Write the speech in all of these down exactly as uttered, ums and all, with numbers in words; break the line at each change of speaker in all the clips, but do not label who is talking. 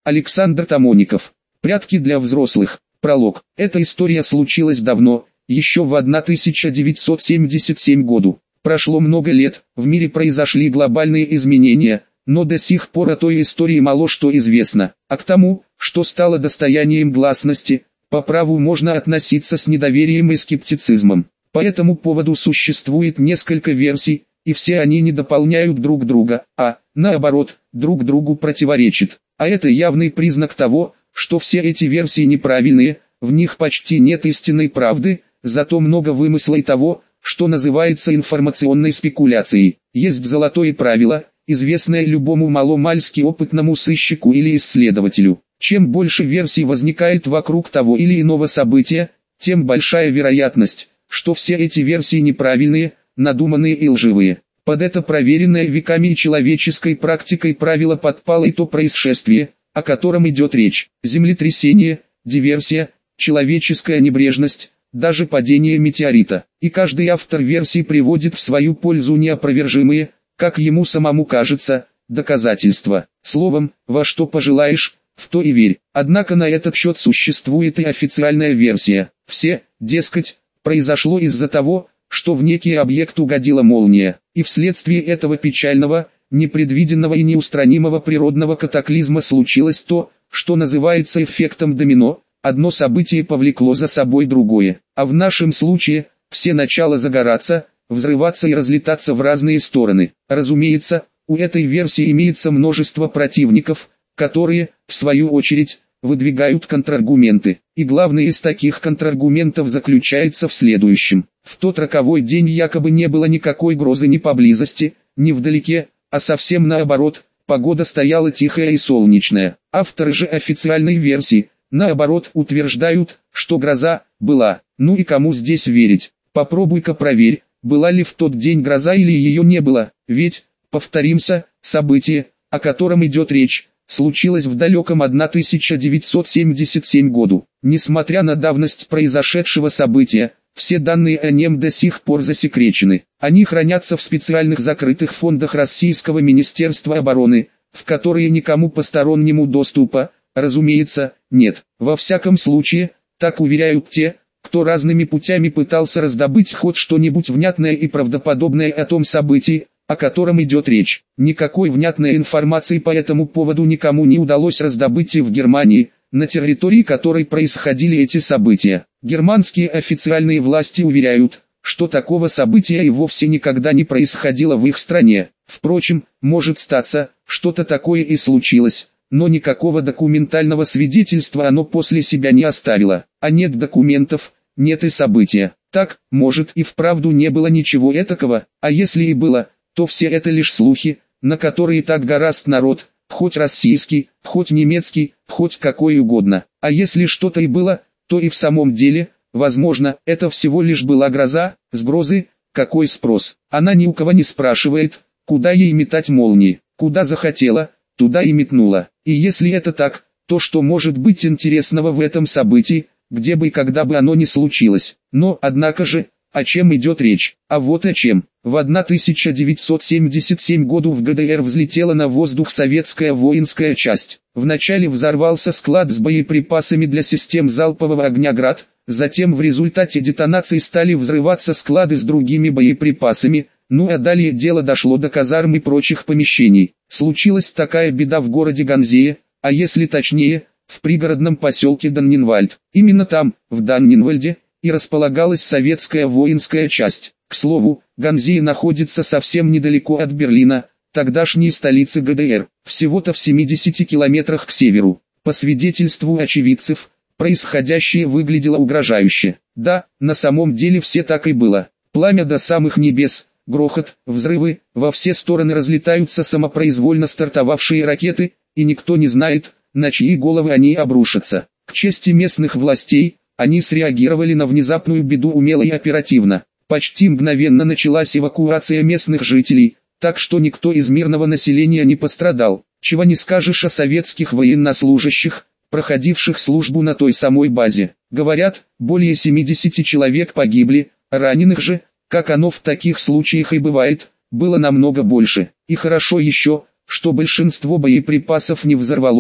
Александр Тамоников. Прятки для взрослых. Пролог. Эта история случилась давно, еще в тысяча девятьсот семьдесят седьмом году. Прошло много лет, в мире произошли глобальные изменения, но до сих пор о той истории мало что известно, а к тому, что стало достоянием гласности, по праву можно относиться с недоверием и скептицизмом. По этому поводу существует несколько версий, и все они не дополняют друг друга, а, наоборот, друг другу противоречат. А это явный признак того, что все эти версии неправильные, в них почти нет истинной правды, зато много вымысла и того, что называется информационной спекуляцией. Есть золотое правило, известное любому маломальски опытному сыщику или исследователю. Чем больше версий возникает вокруг того или иного события, тем большая вероятность, что все эти версии неправильные, надуманные и лживые. Под это проверенное веками и человеческой практикой правило подпало и то происшествие, о котором идет речь. Землетрясение, диверсия, человеческая небрежность, даже падение метеорита. И каждый автор версии приводит в свою пользу неопровержимые, как ему самому кажется, доказательства. Словом, во что пожелаешь, в то и верь. Однако на этот счет существует и официальная версия. Все, дескать, произошло из-за того, что в некий объект угодила молния, и вследствие этого печального, непредвиденного и неустранимого природного катаклизма случилось то, что называется эффектом домино. Одно событие повлекло за собой другое, а в нашем случае, все начало загораться, взрываться и разлетаться в разные стороны. Разумеется, у этой версии имеется множество противников, которые, в свою очередь, выдвигают контраргументы. И главный из таких контраргументов заключается в следующем. В тот роковой день якобы не было никакой грозы ни поблизости, ни вдалеке, а совсем наоборот, погода стояла тихая и солнечная. Авторы же официальной версии, наоборот, утверждают, что гроза была. Ну и кому здесь верить? Попробуй-ка проверь, была ли в тот день гроза или ее не было, ведь, повторимся, событие, о котором идет речь, случилось в далеком тысяча девятьсот семьдесят седьмом году. Несмотря на давность произошедшего события, все данные о нем до сих пор засекречены. Они хранятся в специальных закрытых фондах Российского Министерства обороны, в которые никому постороннему доступа, разумеется, нет. Во всяком случае, так уверяют те, кто разными путями пытался раздобыть хоть что-нибудь внятное и правдоподобное о том событии, о котором идет речь. Никакой внятной информации по этому поводу никому не удалось раздобыть и в Германии, на территории которой происходили эти события. Германские официальные власти уверяют, что такого события и вовсе никогда не происходило в их стране. Впрочем, может статься, что-то такое и случилось, но никакого документального свидетельства оно после себя не оставило. А нет документов, нет и события. Так, может, и вправду не было ничего этакого, а если и было, то все это лишь слухи, на которые так горазд народ, хоть российский, хоть немецкий, хоть какой угодно. А если что-то и было, то и в самом деле, возможно, это всего лишь была гроза, с грозы, какой спрос. Она ни у кого не спрашивает, куда ей метать молнии, куда захотела, туда и метнула. И если это так, то что может быть интересного в этом событии, где бы и когда бы оно ни случилось. Но, однако же, о чем идет речь? А вот о чем. В тысяча девятьсот семьдесят седьмом году в ГДР взлетела на воздух советская воинская часть. Вначале взорвался склад с боеприпасами для систем залпового огня «Град», затем в результате детонации стали взрываться склады с другими боеприпасами, ну а далее дело дошло до казарм и прочих помещений. Случилась такая беда в городе Ганзее, а если точнее, в пригородном поселке Даннинвальд. Именно там, в Даннинвальде, и располагалась советская воинская часть. К слову, Ганзия находится совсем недалеко от Берлина, тогдашней столицы ГДР, всего-то в семидесяти километрах к северу. По свидетельству очевидцев, происходящее выглядело угрожающе. Да, на самом деле все так и было. Пламя до самых небес, грохот, взрывы, во все стороны разлетаются самопроизвольно стартовавшие ракеты, и никто не знает, на чьи головы они обрушатся. К чести местных властей, они среагировали на внезапную беду умело и оперативно. Почти мгновенно началась эвакуация местных жителей, так что никто из мирного населения не пострадал. Чего не скажешь о советских военнослужащих, проходивших службу на той самой базе. Говорят, более семидесяти человек погибли, раненых же, как оно в таких случаях и бывает, было намного больше. И хорошо еще, что большинство боеприпасов не взорвалось.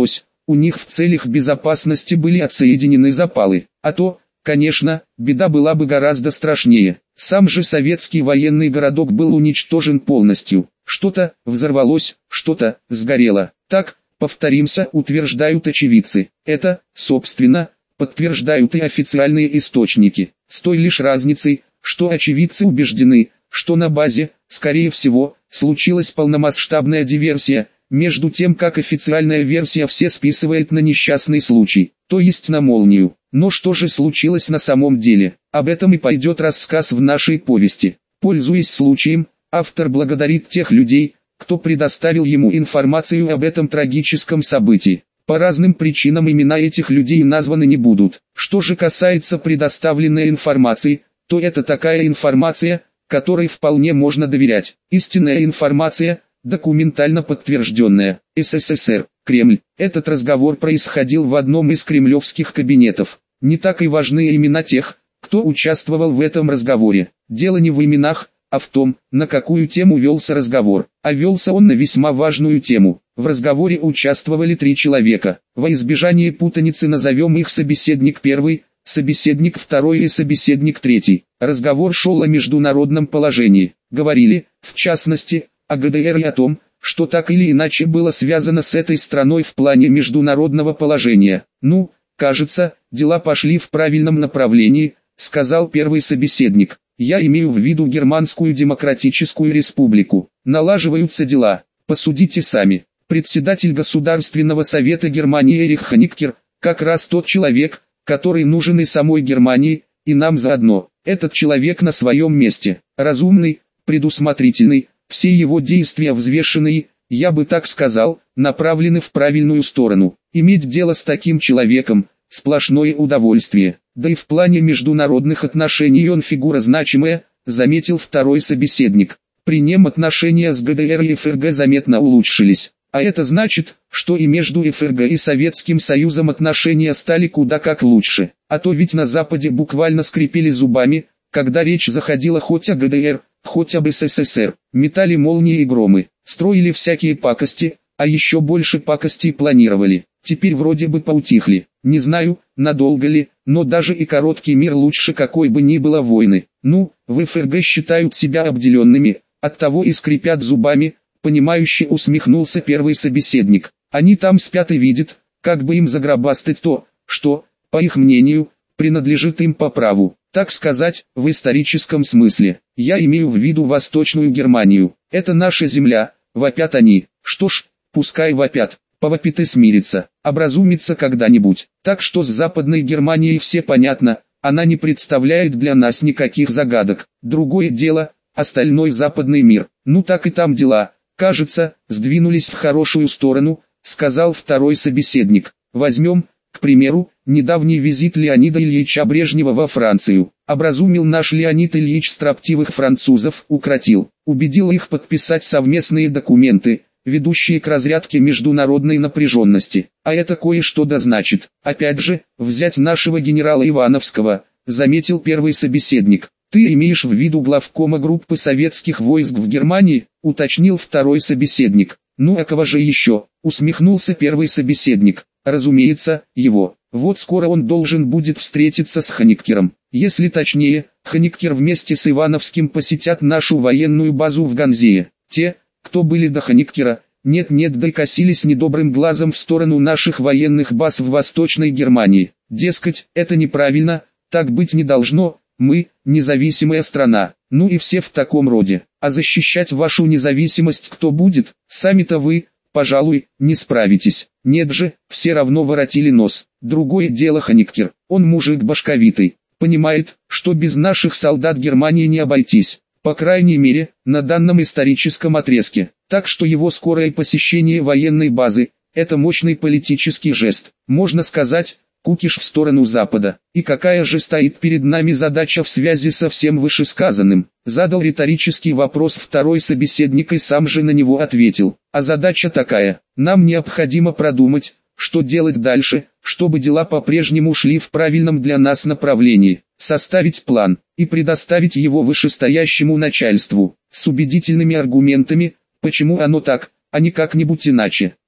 у них в целях безопасности были отсоединены запалы, а то, конечно, беда была бы гораздо страшнее. Сам же советский военный городок был уничтожен полностью, что-то взорвалось, что-то сгорело. Так, повторимся, утверждают очевидцы. Это, собственно, подтверждают и официальные источники, с той лишь разницей, что очевидцы убеждены, что на базе, скорее всего, случилась полномасштабная диверсия, между тем как официальная версия все списывает на несчастный случай, то есть на молнию. Но что же случилось на самом деле? Об этом и пойдет рассказ в нашей повести. Пользуясь случаем, автор благодарит тех людей, кто предоставил ему информацию об этом трагическом событии. По разным причинам имена этих людей названы не будут. Что же касается предоставленной информации, то это такая информация, которой вполне можно доверять. Истинная информация, документально подтвержденная. СССР, Кремль. Этот разговор происходил в одном из кремлевских кабинетов. Не так и важны имена тех, кто участвовал в этом разговоре. Дело не в именах, а в том, на какую тему велся разговор. А велся он на весьма важную тему. В разговоре участвовали три человека. Во избежание путаницы назовем их собеседник первый, собеседник второй и собеседник третий. Разговор шел о международном положении. Говорили, в частности, о ГДР и о том, что так или иначе было связано с этой страной в плане международного положения. «Ну, кажется, дела пошли в правильном направлении», — сказал первый собеседник. «Я имею в виду Германскую Демократическую Республику. Налаживаются дела, посудите сами». Председатель Государственного Совета Германии Эрих Хониккер, как раз тот человек, который нужен и самой Германии, и нам заодно. Этот человек на своем месте, разумный, предусмотрительный, все его действия взвешенные, я бы так сказал, направлены в правильную сторону. Иметь дело с таким человеком – сплошное удовольствие. Да и в плане международных отношений он фигура значимая, заметил второй собеседник. При нем отношения с ГДР и ФРГ заметно улучшились. А это значит, что и между ФРГ и Советским Союзом отношения стали куда как лучше. А то ведь на Западе буквально скрипели зубами, когда речь заходила хоть о ГДР, хоть об СССР. Метали молнии и громы, строили всякие пакости, а еще больше пакостей планировали. Теперь вроде бы поутихли. Не знаю, надолго ли, но даже и короткий мир лучше какой бы ни было войны. Ну, в ФРГ считают себя обделенными, оттого и скрипят зубами. Понимающе усмехнулся первый собеседник. Они там спят и видят, как бы им заграбастать то, что, по их мнению, принадлежит им по праву. Так сказать, в историческом смысле. Я имею в виду Восточную Германию. Это наша земля, вопят они. Что ж, пускай вопят, повопит и смирится, образумится когда-нибудь. Так что с Западной Германией все понятно, она не представляет для нас никаких загадок. Другое дело, остальной западный мир. Ну так и там дела. Кажется, сдвинулись в хорошую сторону, сказал второй собеседник. Возьмем, к примеру, недавний визит Леонида Ильича Брежнева во Францию. Образумил наш Леонид Ильич строптивых французов, укротил, убедил их подписать совместные документы, ведущие к разрядке международной напряженности. А это кое-что да значит. Опять же, взять нашего генерала Ивановского, заметил первый собеседник. «Ты имеешь в виду главкома группы советских войск в Германии?» — уточнил второй собеседник. «Ну а кого же еще?» — усмехнулся первый собеседник. «Разумеется, его. Вот скоро он должен будет встретиться с Хониккером. Если точнее, Хониккер вместе с Ивановским посетят нашу военную базу в Ганзее. Те, кто были до Хониккера, нет-нет да и косились недобрым глазом в сторону наших военных баз в Восточной Германии. Дескать, это неправильно, так быть не должно». Мы – независимая страна, ну и все в таком роде. А защищать вашу независимость кто будет? Сами-то вы, пожалуй, не справитесь. Нет же, все равно воротили нос. Другое дело Хониккер, он мужик башковитый, понимает, что без наших солдат Германии не обойтись. По крайней мере, на данном историческом отрезке. Так что его скорое посещение военной базы – это мощный политический жест. Можно сказать, кукиш в сторону Запада. И какая же стоит перед нами задача в связи со всем вышесказанным? Задал риторический вопрос второй собеседник и сам же на него ответил. А задача такая: нам необходимо продумать, что делать дальше, чтобы дела по-прежнему шли в правильном для нас направлении. Составить план и предоставить его вышестоящему начальству с убедительными аргументами, почему оно так, а не как-нибудь иначе.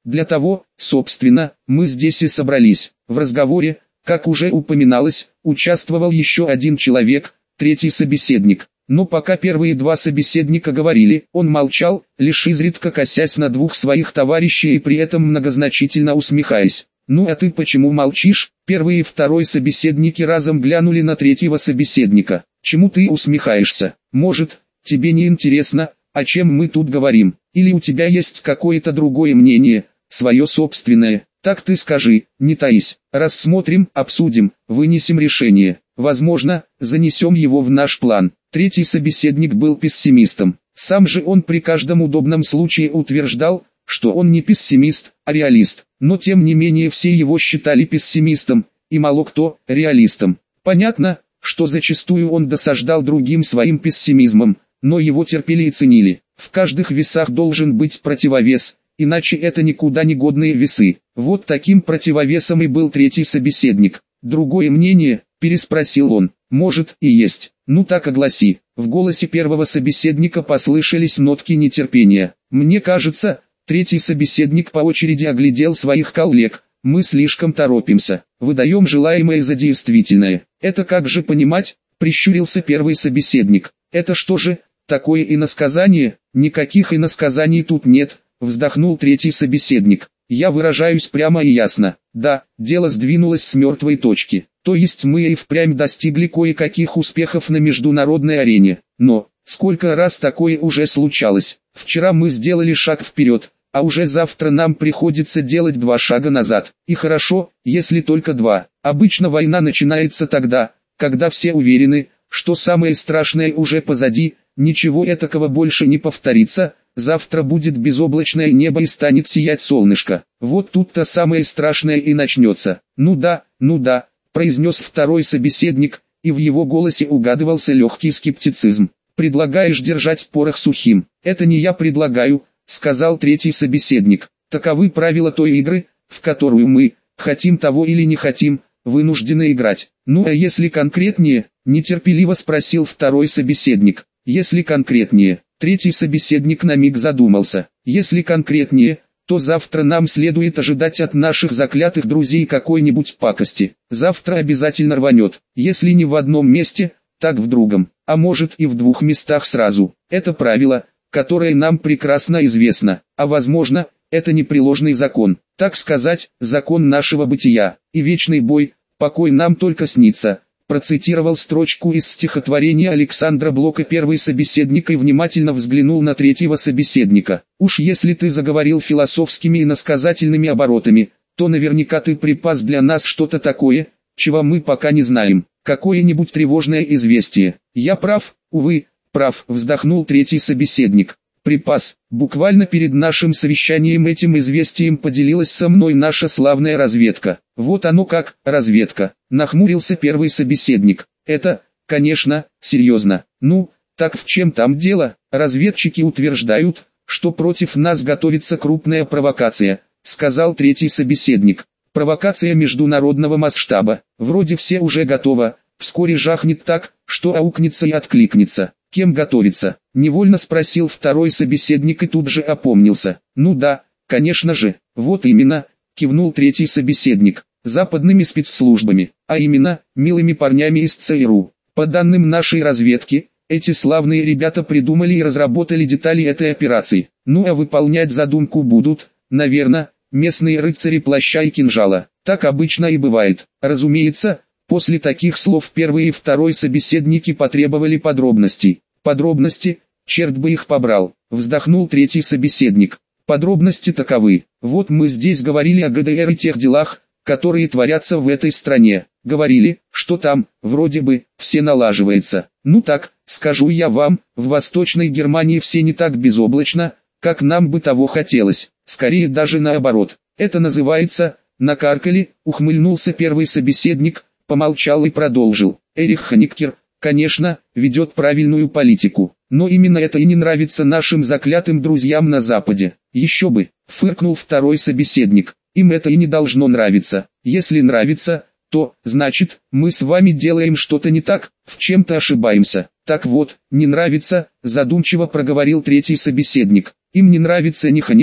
Для того, собственно, мы здесь и собрались. В разговоре, как уже упоминалось, участвовал еще один человек, третий собеседник. Но пока первые два собеседника говорили, он молчал, лишь изредка косясь на двух своих товарищей и при этом многозначительно усмехаясь. «Ну а ты почему молчишь?» Первый и второй собеседники разом глянули на третьего собеседника. «Чему ты усмехаешься? Может, тебе не интересно, о чем мы тут говорим? Или у тебя есть какое-то другое мнение, свое собственное? Так ты скажи, не таись. Рассмотрим, обсудим, вынесем решение. Возможно, занесем его в наш план». Третий собеседник был пессимистом. Сам же он при каждом удобном случае утверждал, что он не пессимист, а реалист. Но тем не менее все его считали пессимистом, и мало кто – реалистом. Понятно, что зачастую он досаждал другим своим пессимизмом, но его терпели и ценили. В каждых весах должен быть противовес, иначе это никуда не годные весы. Вот таким противовесом и был третий собеседник. «Другое мнение?» – переспросил он. «Может и есть. Ну так огласи». В голосе первого собеседника послышались нотки нетерпения. «Мне кажется...» Третий собеседник по очереди оглядел своих коллег. «Мы слишком торопимся, выдаем желаемое за действительное». «Это как же понимать?» – прищурился первый собеседник. «Это что же, такое иносказание?» «Никаких иносказаний тут нет», – вздохнул третий собеседник. «Я выражаюсь прямо и ясно. Да, дело сдвинулось с мертвой точки. То есть мы и впрямь достигли кое-каких успехов на международной арене. Но, сколько раз такое уже случалось? Вчера мы сделали шаг вперед, а уже завтра нам приходится делать два шага назад. И хорошо, если только два. Обычно война начинается тогда, когда все уверены, что самое страшное уже позади, ничего этакого больше не повторится, завтра будет безоблачное небо и станет сиять солнышко. Вот тут-то самое страшное и начнется». «Ну да, ну да», произнес второй собеседник, и в его голосе угадывался легкий скептицизм. «Предлагаешь держать порох сухим?» «Это не я предлагаю», — сказал третий собеседник. «Таковы правила той игры, в которую мы, хотим того или не хотим, вынуждены играть». «Ну а если конкретнее?» — нетерпеливо спросил второй собеседник. «Если конкретнее?» Третий собеседник на миг задумался. «Если конкретнее, то завтра нам следует ожидать от наших заклятых друзей какой-нибудь пакости. Завтра обязательно рванет, если не в одном месте, так в другом, а может и в двух местах сразу. Это правило, которое нам прекрасно известно, а возможно, это непреложный закон, так сказать, закон нашего бытия, и вечный бой, покой нам только снится». Процитировал строчку из стихотворения Александра Блока первый собеседник и внимательно взглянул на третьего собеседника. «Уж если ты заговорил философскими и иносказательными оборотами, то наверняка ты припас для нас что-то такое, чего мы пока не знаем, какое-нибудь тревожное известие». «Я прав, увы, прав», вздохнул третий собеседник. «Припас, буквально перед нашим совещанием этим известием поделилась со мной наша славная разведка». «Вот оно как, разведка», нахмурился первый собеседник. «Это, конечно, серьезно. Ну, так в чем там дело?» «Разведчики утверждают, что против нас готовится крупная провокация», сказал третий собеседник. «Провокация международного масштаба. Вроде все уже готово, вскоре жахнет так, что аукнется и откликнется». «Кем готовится?» – невольно спросил второй собеседник и тут же опомнился. «Ну да, конечно же, вот именно», – кивнул третий собеседник, – «западными спецслужбами, а именно, милыми парнями из ЦРУ. По данным нашей разведки, эти славные ребята придумали и разработали детали этой операции. Ну а выполнять задумку будут, наверное, местные рыцари плаща и кинжала. Так обычно и бывает. Разумеется, после таких слов первый и второй собеседники потребовали подробностей. «Подробности, черт бы их побрал», вздохнул третий собеседник. «Подробности таковы. Вот мы здесь говорили о ГДР и тех делах, которые творятся в этой стране. Говорили, что там, вроде бы, все налаживается. Ну так, скажу я вам, в Восточной Германии все не так безоблачно, как нам бы того хотелось. Скорее даже наоборот. Это называется, накаркали», ухмыльнулся первый собеседник, помолчал и продолжил. «Эрих Хониккер, конечно, ведет правильную политику, но именно это и не нравится нашим заклятым друзьям на Западе». «Еще бы», фыркнул второй собеседник, «им это и не должно нравиться. Если нравится, то, значит, мы с вами делаем что-то не так, в чем-то ошибаемся». «Так вот, не нравится», задумчиво проговорил третий собеседник. «Им не нравится ни Хониккер,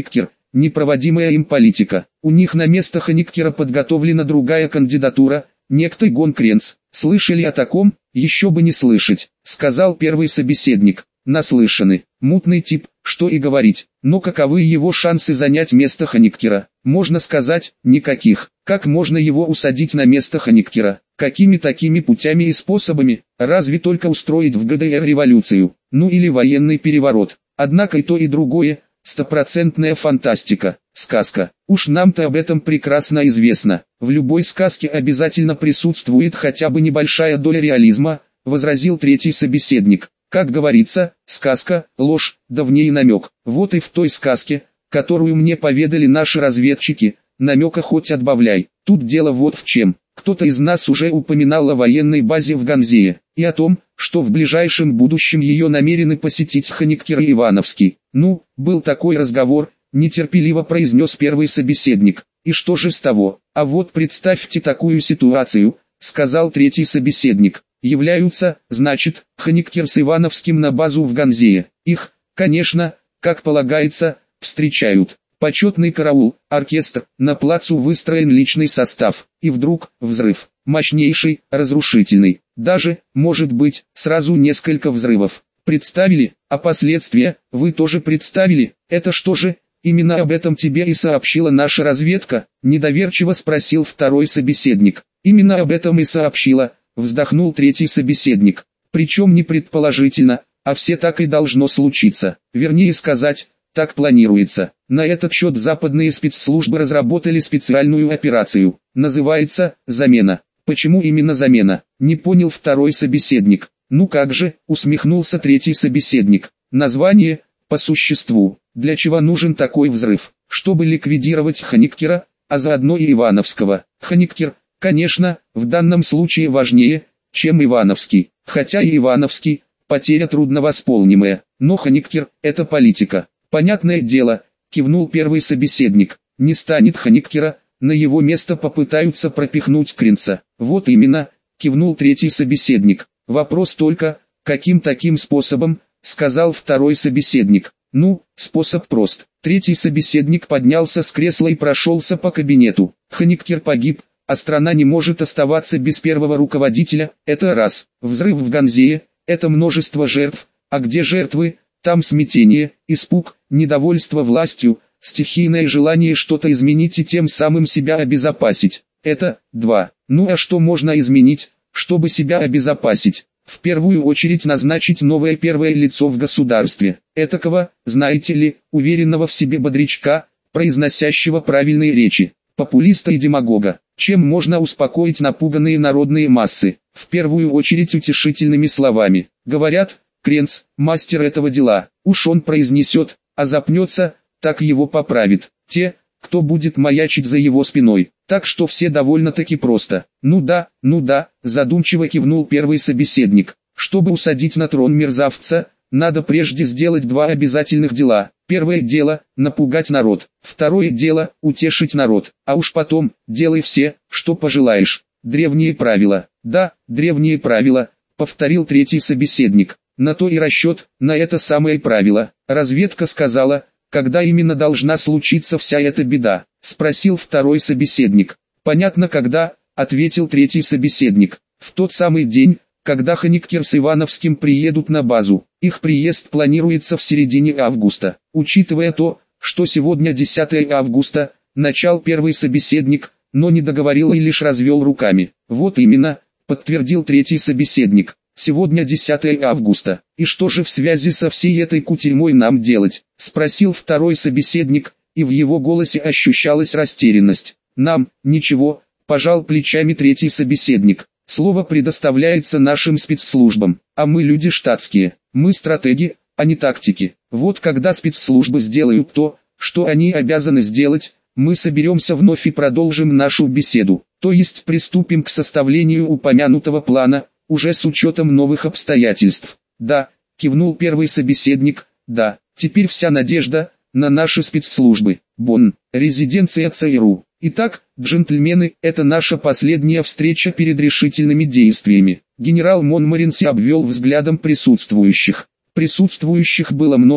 непроводимая им политика. У них на место Хониктера подготовлена другая кандидатура, некто Гон Кренц. Слышали о таком? Еще бы не слышать, сказал первый собеседник. Наслышаны. Мутный тип, что и говорить. Но каковы его шансы занять место Хониктера? Можно сказать, никаких. Как можно его усадить на место Хониктера? Какими такими путями и способами? Разве только устроить в ГДР революцию? Ну или военный переворот. Однако и то и другое – стопроцентная фантастика, сказка. Уж нам-то об этом прекрасно известно. В любой сказке обязательно присутствует хотя бы небольшая доля реализма, возразил третий собеседник. Как говорится, сказка, ложь, да в ней намек. Вот и в той сказке, которую мне поведали наши разведчики, намека хоть отбавляй. Тут дело вот в чем. Кто-то из нас уже упоминал о военной базе в Ганзее, и о том, что в ближайшем будущем ее намерены посетить Хониктер и Ивановский. Ну, был такой разговор, нетерпеливо произнес первый собеседник. И что же с того? А вот представьте такую ситуацию, сказал третий собеседник. Являются, значит, Хониктер с Ивановским на базу в Ганзее. Их, конечно, как полагается, встречают. Почетный караул, оркестр, на плацу выстроен личный состав. И вдруг, взрыв. Мощнейший, разрушительный. Даже, может быть, сразу несколько взрывов. Представили? А последствия, вы тоже представили? Это что же? Именно об этом тебе и сообщила наша разведка? Недоверчиво спросил второй собеседник. Именно об этом и сообщила. Вздохнул третий собеседник. Причем не предположительно, а все так и должно случиться. Вернее сказать, так планируется. На этот счет западные спецслужбы разработали специальную операцию. Называется «Замена». Почему именно замена? Не понял второй собеседник. Ну как же, усмехнулся третий собеседник. Название, по существу. Для чего нужен такой взрыв? Чтобы ликвидировать Хониктера, а заодно и Ивановского. Хониктер, конечно, в данном случае важнее, чем Ивановский. Хотя и Ивановский – потеря трудновосполнимая. Но Хониктер – это политика. Понятное дело, кивнул первый собеседник. Не станет Хониктера, на его место попытаются пропихнуть Кренца. Вот именно, кивнул третий собеседник. Вопрос только, каким таким способом, сказал второй собеседник. Ну, способ прост. Третий собеседник поднялся с кресла и прошелся по кабинету. Хониктер погиб, а страна не может оставаться без первого руководителя, это раз. Взрыв в Ганзее, это множество жертв, а где жертвы, там смятение, испуг, недовольство властью, стихийное желание что-то изменить и тем самым себя обезопасить. Это два. Ну а что можно изменить, чтобы себя обезопасить? В первую очередь назначить новое первое лицо в государстве. Этакого, знаете ли, уверенного в себе бодрячка, произносящего правильные речи, популиста и демагога. Чем можно успокоить напуганные народные массы? В первую очередь утешительными словами. Говорят, Кренц, мастер этого дела, уж он произнесет, а запнется, так его поправит. Те, кто будет маячить за его спиной. Так что все довольно-таки просто. Ну да, ну да, задумчиво кивнул первый собеседник. Чтобы усадить на трон мерзавца, надо прежде сделать два обязательных дела. Первое дело – напугать народ. Второе дело – утешить народ. А уж потом, делай все, что пожелаешь. Древние правила. Да, древние правила, повторил третий собеседник. На то и расчет, на это самое правило. Разведка сказала, когда именно должна случиться вся эта беда, спросил второй собеседник. Понятно когда, ответил третий собеседник. В тот самый день, когда Хониктер с Ивановским приедут на базу. Их приезд планируется в середине августа. Учитывая то, что сегодня десятое августа, начал первый собеседник, но не договорил и лишь развел руками. Вот именно, подтвердил третий собеседник. Сегодня десятое августа. И что же в связи со всей этой кутерьмой нам делать? Спросил второй собеседник, и в его голосе ощущалась растерянность. Нам, ничего, пожал плечами третий собеседник. Слово предоставляется нашим спецслужбам, а мы люди штатские, мы стратеги, а не тактики. Вот когда спецслужбы сделают то, что они обязаны сделать, мы соберемся вновь и продолжим нашу беседу, то есть приступим к составлению упомянутого плана, уже с учетом новых обстоятельств. Да, кивнул первый собеседник, да, теперь вся надежда на наши спецслужбы. Бонн, резиденция ЦРУ. Итак, джентльмены, это наша последняя встреча перед решительными действиями. Генерал Монморенси обвел взглядом присутствующих. Присутствующих было много,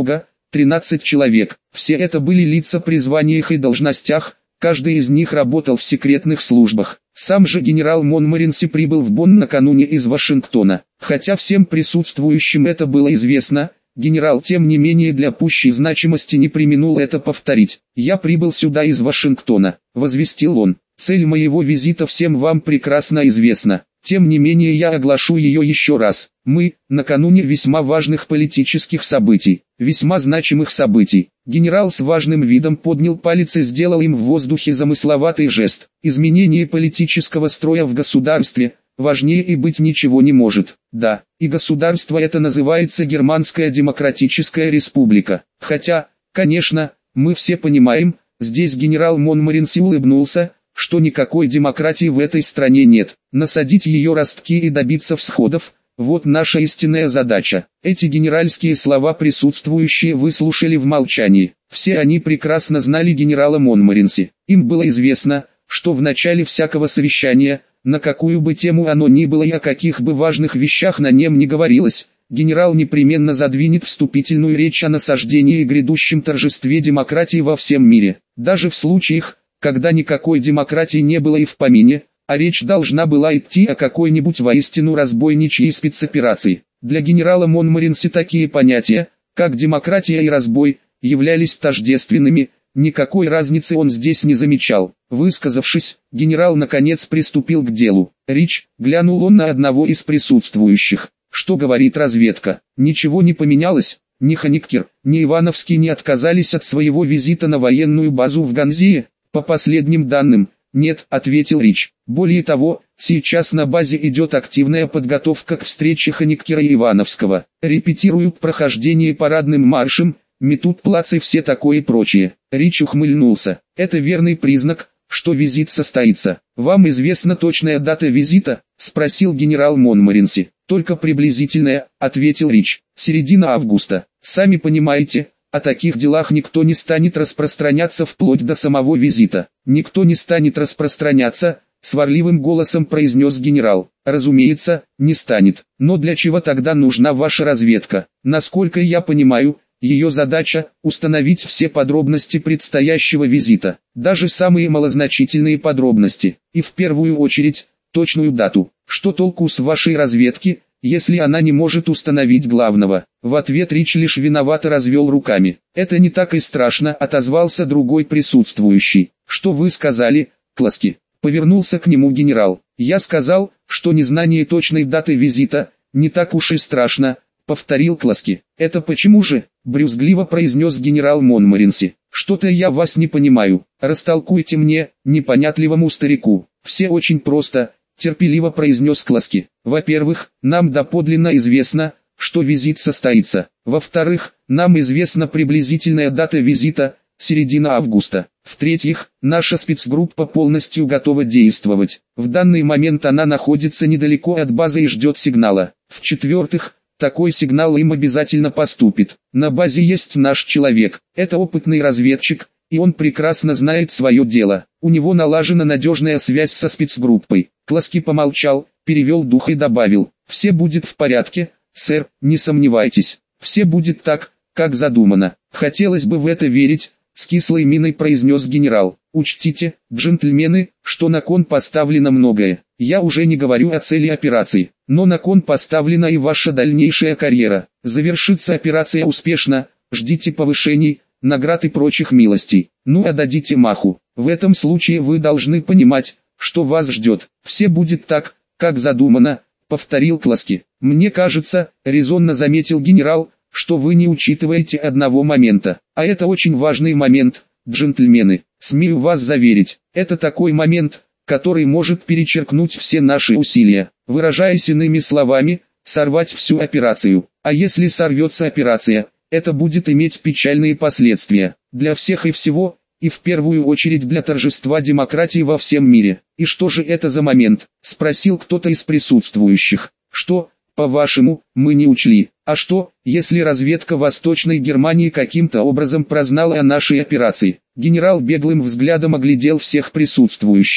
тринадцать человек. Все это были лица при званиях и должностях, каждый из них работал в секретных службах. Сам же генерал Монморенси прибыл в Бонн накануне из Вашингтона. Хотя всем присутствующим это было известно, генерал тем не менее для пущей значимости не преминул это повторить. «Я прибыл сюда из Вашингтона», — возвестил он. «Цель моего визита всем вам прекрасно известна. Тем не менее я оглашу ее еще раз. Мы, накануне весьма важных политических событий, весьма значимых событий». Генерал с важным видом поднял палец и сделал им в воздухе замысловатый жест. «Изменение политического строя в государстве, важнее и быть ничего не может. Да, и государство это называется Германская Демократическая Республика. Хотя, конечно, мы все понимаем», здесь генерал Монморенси улыбнулся, «что никакой демократии в этой стране нет. Насадить ее ростки и добиться всходов – вот наша истинная задача». Эти генеральские слова присутствующие выслушали в молчании. Все они прекрасно знали генерала Монморенси. Им было известно, что в начале всякого совещания, на какую бы тему оно ни было и о каких бы важных вещах на нем не говорилось, генерал непременно задвинет вступительную речь о насаждении и грядущем торжестве демократии во всем мире. Даже в случаях, когда никакой демократии не было и в помине, а речь должна была идти о какой-нибудь воистину разбойничьей спецоперации. Для генерала Монморенси такие понятия, как демократия и разбой, являлись тождественными, никакой разницы он здесь не замечал. Высказавшись, генерал наконец приступил к делу. «Рич», — глянул он на одного из присутствующих, — «что говорит разведка? Ничего не поменялось?» Ни Хониккер, ни Ивановский не отказались от своего визита на военную базу в Ганзее. «По последним данным, нет», — ответил Рич. «Более того, сейчас на базе идет активная подготовка к встрече Хониккера и Ивановского. Репетируют прохождение парадным маршем, метут плац и все такое и прочее». Рич ухмыльнулся. «Это верный признак, что визит состоится». «Вам известна точная дата визита?» — спросил генерал Монморенси. «Только приблизительная», — ответил Рич. «Середина августа. Сами понимаете, о таких делах никто не станет распространяться вплоть до самого визита». «Никто не станет распространяться», — сварливым голосом произнес генерал. «Разумеется, не станет. Но для чего тогда нужна ваша разведка? Насколько я понимаю, ее задача – установить все подробности предстоящего визита, даже самые малозначительные подробности, и в первую очередь, точную дату. Что толку с вашей разведки, если она не может установить главного?» В ответ Рич лишь виновато развел руками. «Это не так и страшно», — отозвался другой присутствующий. «Что вы сказали, Класки?» — повернулся к нему генерал. «Я сказал, что незнание точной даты визита не так уж и страшно», — повторил Класки. «Это почему же?» — брюзгливо произнес генерал Монморенси. «Что-то я вас не понимаю. Растолкуйте мне, непонятливому старику». «Все очень просто», — терпеливо произнес Класки. «Во-первых, нам доподлинно известно, что визит состоится. Во-вторых, нам известна приблизительная дата визита, середина августа. В-третьих, наша спецгруппа полностью готова действовать. В данный момент она находится недалеко от базы и ждет сигнала. В-четвертых, такой сигнал им обязательно поступит. На базе есть наш человек, это опытный разведчик, и он прекрасно знает свое дело. У него налажена надежная связь со спецгруппой». Класки помолчал, перевел дух и добавил: «Все будет в порядке, сэр, не сомневайтесь. Все будет так, как задумано». «Хотелось бы в это верить», — с кислой миной произнес генерал. «Учтите, джентльмены, что на кон поставлено многое. Я уже не говорю о цели операции, но на кон поставлена и ваша дальнейшая карьера. Завершится операция успешно, ждите повышений, наград и прочих милостей. Ну а дадите маху. В этом случае вы должны понимать, что вас ждет. Все будет так, как задумано», — повторил Класки. «Мне кажется», — резонно заметил генерал, — «что вы не учитываете одного момента. А это очень важный момент, джентльмены. Смею вас заверить, это такой момент, который может перечеркнуть все наши усилия. Выражаясь иными словами, сорвать всю операцию. А если сорвется операция, это будет иметь печальные последствия. Для всех и всего, и в первую очередь для торжества демократии во всем мире». «И что же это за момент?» — спросил кто-то из присутствующих. «Что, по-вашему, мы не учли? А что, если разведка Восточной Германии каким-то образом прознала о нашей операции?» Генерал беглым взглядом оглядел всех присутствующих.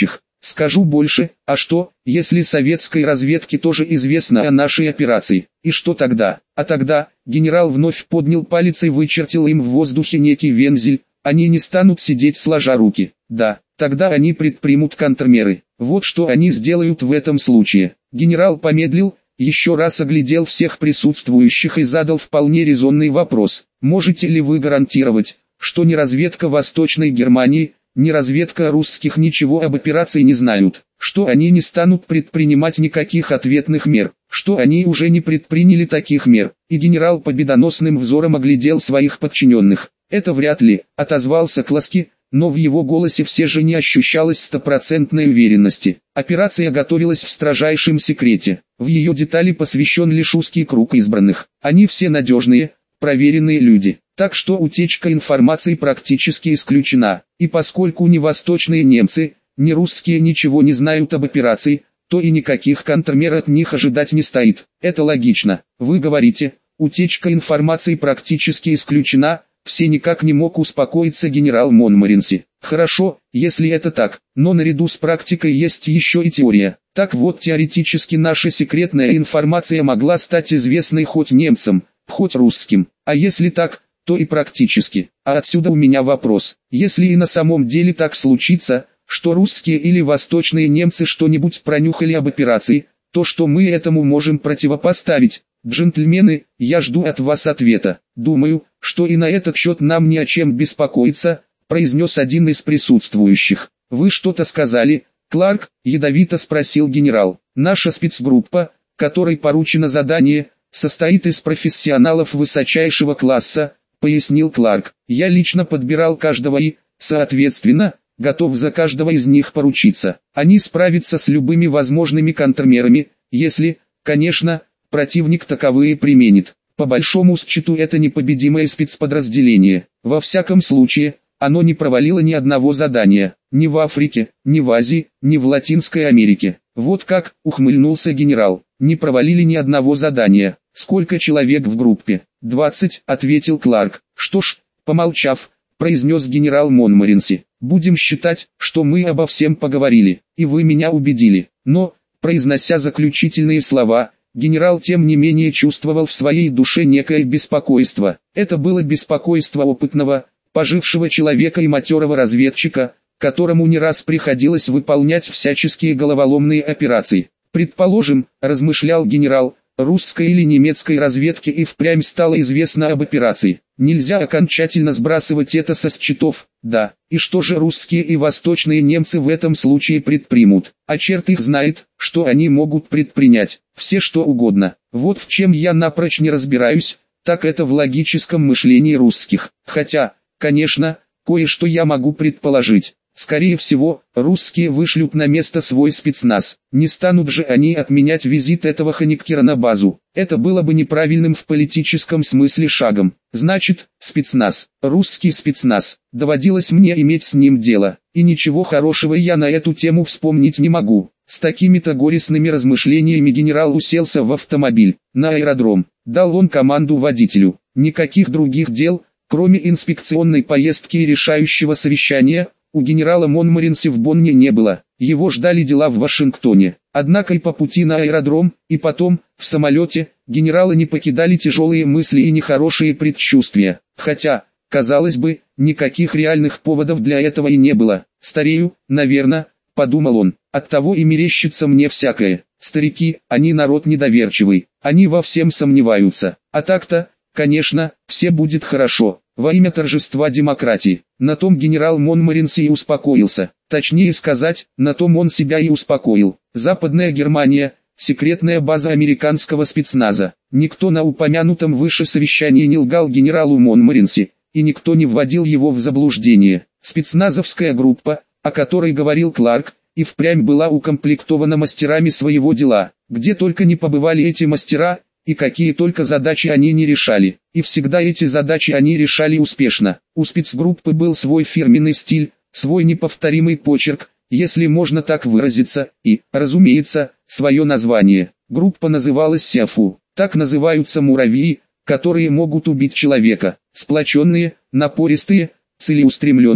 Скажу больше, а что, если советской разведке тоже известно о нашей операции, и что тогда? А тогда, генерал вновь поднял палец и вычертил им в воздухе некий вензель, они не станут сидеть сложа руки, да, тогда они предпримут контрмеры, вот что они сделают в этом случае. Генерал помедлил, еще раз оглядел всех присутствующих и задал вполне резонный вопрос, можете ли вы гарантировать, что ни разведка Восточной Германии, ни разведка русских ничего об операции не знают, что они не станут предпринимать никаких ответных мер, что они уже не предприняли таких мер, и генерал победоносным взором оглядел своих подчиненных. Это вряд ли, отозвался Класки, но в его голосе все же не ощущалось стопроцентной уверенности. Операция готовилась в строжайшем секрете, в ее детали посвящен лишь узкий круг избранных, они все надежные, проверенные люди. Так что утечка информации практически исключена, и поскольку ни восточные немцы, ни русские ничего не знают об операции, то и никаких контрмер от них ожидать не стоит. Это логично. Вы говорите, утечка информации практически исключена, все никак не мог успокоиться генерал Монморенси. Хорошо, если это так, но наряду с практикой есть еще и теория. Так вот, теоретически наша секретная информация могла стать известной хоть немцам, хоть русским, а если так, то и практически. А отсюда у меня вопрос, если и на самом деле так случится, что русские или восточные немцы что-нибудь пронюхали об операции, то что мы этому можем противопоставить? Джентльмены, я жду от вас ответа. Думаю, что и на этот счет нам не о чем беспокоиться, произнес один из присутствующих. Вы что-то сказали, Кларк? Ядовито спросил генерал. Наша спецгруппа, которой поручено задание, состоит из профессионалов высочайшего класса, пояснил Кларк. Я лично подбирал каждого и, соответственно, готов за каждого из них поручиться. Они справятся с любыми возможными контрмерами, если, конечно, противник таковые применит. По большому счету это непобедимое спецподразделение. Во всяком случае, оно не провалило ни одного задания, ни в Африке, ни в Азии, ни в Латинской Америке. Вот как, ухмыльнулся генерал, не провалили ни одного задания. Сколько человек в группе? двадцать, ответил Кларк. Что ж, помолчав, произнес генерал Монморенси. Будем считать, что мы обо всем поговорили, и вы меня убедили. Но, произнося заключительные слова, генерал тем не менее чувствовал в своей душе некое беспокойство. Это было беспокойство опытного, пожившего человека и матерого разведчика, которому не раз приходилось выполнять всяческие головоломные операции. Предположим, размышлял генерал, русской или немецкой разведке и впрямь стало известно об операции. Нельзя окончательно сбрасывать это со счетов, да, и что же русские и восточные немцы в этом случае предпримут? А черт их знает, что они могут предпринять, все что угодно. Вот в чем я напрочь не разбираюсь, так это в логическом мышлении русских. Хотя, конечно, кое-что я могу предположить. Скорее всего, русские вышлют на место свой спецназ. Не станут же они отменять визит этого Хониккера на базу. Это было бы неправильным в политическом смысле шагом. Значит, спецназ, русский спецназ. Доводилось мне иметь с ним дело, и ничего хорошего я на эту тему вспомнить не могу. С такими-то горестными размышлениями генерал уселся в автомобиль, на аэродром. Дал он команду водителю. Никаких других дел, кроме инспекционной поездки и решающего совещания, у генерала Монморенси в Бонне не было. Его ждали дела в Вашингтоне. Однако и по пути на аэродром, и потом, в самолете, генерала не покидали тяжелые мысли и нехорошие предчувствия. Хотя, казалось бы, никаких реальных поводов для этого и не было. «Старею, наверное», — подумал он, — «оттого и мерещится мне всякое. Старики, они народ недоверчивый, они во всем сомневаются. А так-то, конечно, все будет хорошо, во имя торжества демократии». На том генерал Монморенси и успокоился. Точнее сказать, на том он себя и успокоил. Западная Германия, секретная база американского спецназа. Никто на упомянутом выше совещании не лгал генералу Монморенси, и никто не вводил его в заблуждение. Спецназовская группа, о которой говорил Кларк, и впрямь была укомплектована мастерами своего дела. Где только не побывали эти мастера, и какие только задачи они не решали. И всегда эти задачи они решали успешно. У спецгруппы был свой фирменный стиль, свой неповторимый почерк, если можно так выразиться, и, разумеется, свое название. Группа называлась Сиафу. Так называются муравьи, которые могут убить человека. Сплоченные, напористые, целеустремленные,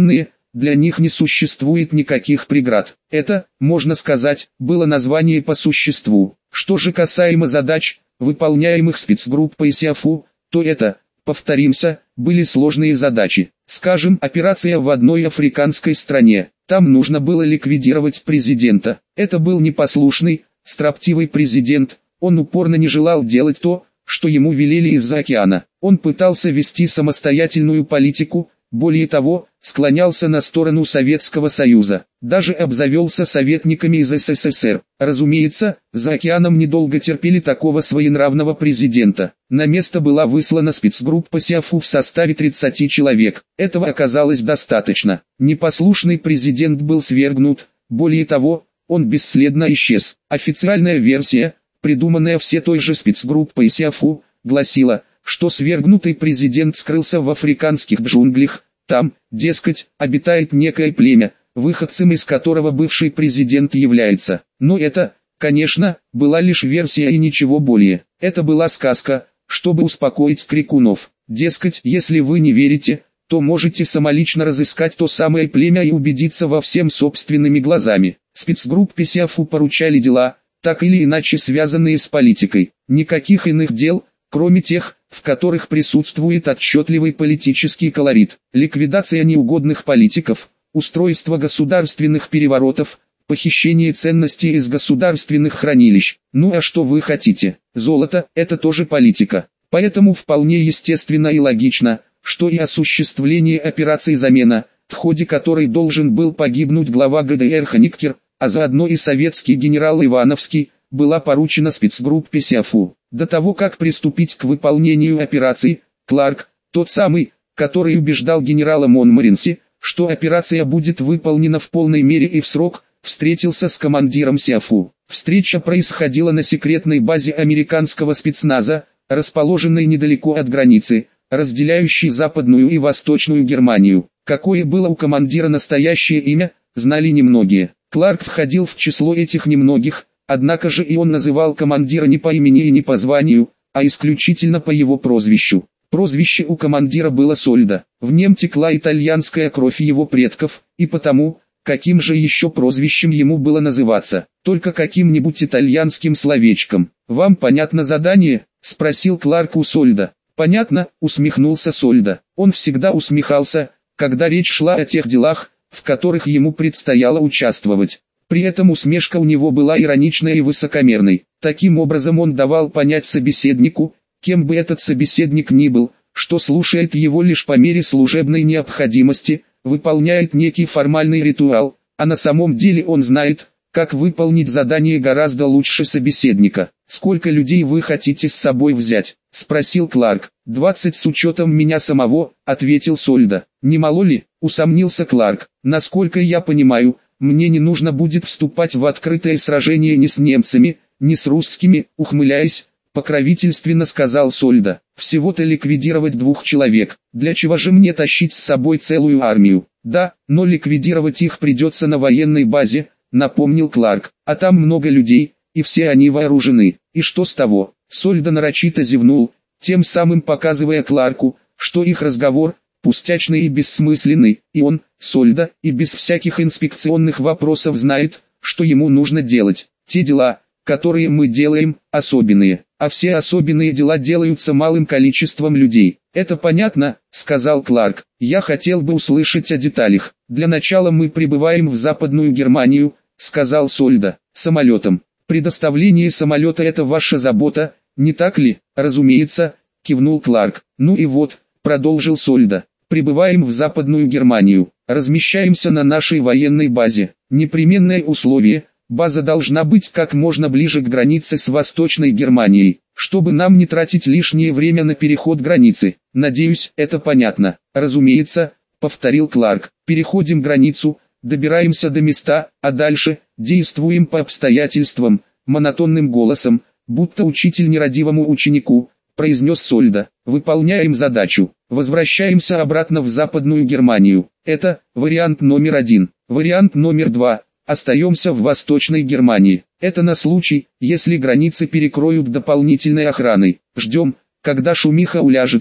для них не существует никаких преград. Это, можно сказать, было название по существу. Что же касаемо задач, выполняемых спецгруппой СИАФУ, то это, повторимся, были сложные задачи. Скажем, операция в одной африканской стране. Там нужно было ликвидировать президента. Это был непослушный, строптивый президент. Он упорно не желал делать то, что ему велели из-за океана. Он пытался вести самостоятельную политику, более того, склонялся на сторону Советского Союза. Даже обзавелся советниками из СССР. Разумеется, за океаном недолго терпели такого своенравного президента. На место была выслана спецгруппа СИАФУ в составе тридцати человек. Этого оказалось достаточно. Непослушный президент был свергнут, более того, он бесследно исчез. Официальная версия, придуманная все той же спецгруппой СИАФУ, гласила, что свергнутый президент скрылся в африканских джунглях. Там, дескать, обитает некое племя, выходцем из которого бывший президент является. Но это, конечно, была лишь версия и ничего более. Это была сказка, чтобы успокоить крикунов. Дескать, если вы не верите, то можете самолично разыскать то самое племя и убедиться во всем собственными глазами. Спецгруппе СИАФУ поручали дела, так или иначе связанные с политикой. Никаких иных дел, кроме тех, в которых присутствует отчетливый политический колорит. Ликвидация неугодных политиков, устройство государственных переворотов, похищение ценностей из государственных хранилищ. Ну а что вы хотите? Золото – это тоже политика. Поэтому вполне естественно и логично, что и осуществление операции «Замена», в ходе которой должен был погибнуть глава ГДР Хониккер, а заодно и советский генерал Ивановский, была поручена спецгруппе СИАФУ. До того как приступить к выполнению операции, Кларк, тот самый, который убеждал генерала Монморенси, что операция будет выполнена в полной мере и в срок, встретился с командиром СИАФУ. Встреча происходила на секретной базе американского спецназа, расположенной недалеко от границы, разделяющей Западную и Восточную Германию. Какое было у командира настоящее имя, знали немногие. Кларк входил в число этих немногих, однако же и он называл командира не по имени и не по званию, а исключительно по его прозвищу. Прозвище у командира было Сольдо. В нем текла итальянская кровь его предков, и потому, каким же еще прозвищем ему было называться, только каким-нибудь итальянским словечком. «Вам понятно задание?» – спросил Кларк у Сольдо. «Понятно», – усмехнулся Сольдо. Он всегда усмехался, когда речь шла о тех делах, в которых ему предстояло участвовать. При этом усмешка у него была ироничной и высокомерной. Таким образом он давал понять собеседнику, кем бы этот собеседник ни был, что слушает его лишь по мере служебной необходимости, выполняет некий формальный ритуал, а на самом деле он знает, как выполнить задание гораздо лучше собеседника. «Сколько людей вы хотите с собой взять?» – спросил Кларк. «Двадцать с учетом меня самого», – ответил Сольдо. «Не мало ли?» – усомнился Кларк. «Насколько я понимаю, мне не нужно будет вступать в открытое сражение ни с немцами, ни с русскими», – ухмыляясь, покровительственно сказал Сольдо. «Всего-то ликвидировать двух человек. Для чего же мне тащить с собой целую армию?» «Да, но ликвидировать их придется на военной базе», – напомнил Кларк. «А там много людей, и все они вооружены. И что с того?» Сольдо нарочито зевнул, тем самым показывая Кларку, что их разговор пустячный и бессмысленный, и он, Сольдо, и без всяких инспекционных вопросов знает, что ему нужно делать. «Те дела, которые мы делаем, особенные, а все особенные дела делаются малым количеством людей». «Это понятно», — сказал Кларк. «Я хотел бы услышать о деталях. Для начала мы прибываем в Западную Германию», — сказал Сольдо, — «самолетом. Предоставление самолета — это ваша забота, не так ли?» «Разумеется», — кивнул Кларк. «Ну и вот», — продолжил Сольдо, — «прибываем в Западную Германию, размещаемся на нашей военной базе. Непременное условие — база должна быть как можно ближе к границе с Восточной Германией, чтобы нам не тратить лишнее время на переход границы. Надеюсь, это понятно». «Разумеется», — повторил Кларк. «Переходим границу, добираемся до места, а дальше действуем по обстоятельствам», — монотонным голосом, будто учитель нерадивому ученику, произнес Сольдо. «Выполняем задачу. Возвращаемся обратно в Западную Германию. Это вариант номер один. Вариант номер два. Остаемся в Восточной Германии. Это на случай, если границы перекроют дополнительной охраной. Ждем, когда шумиха уляжется,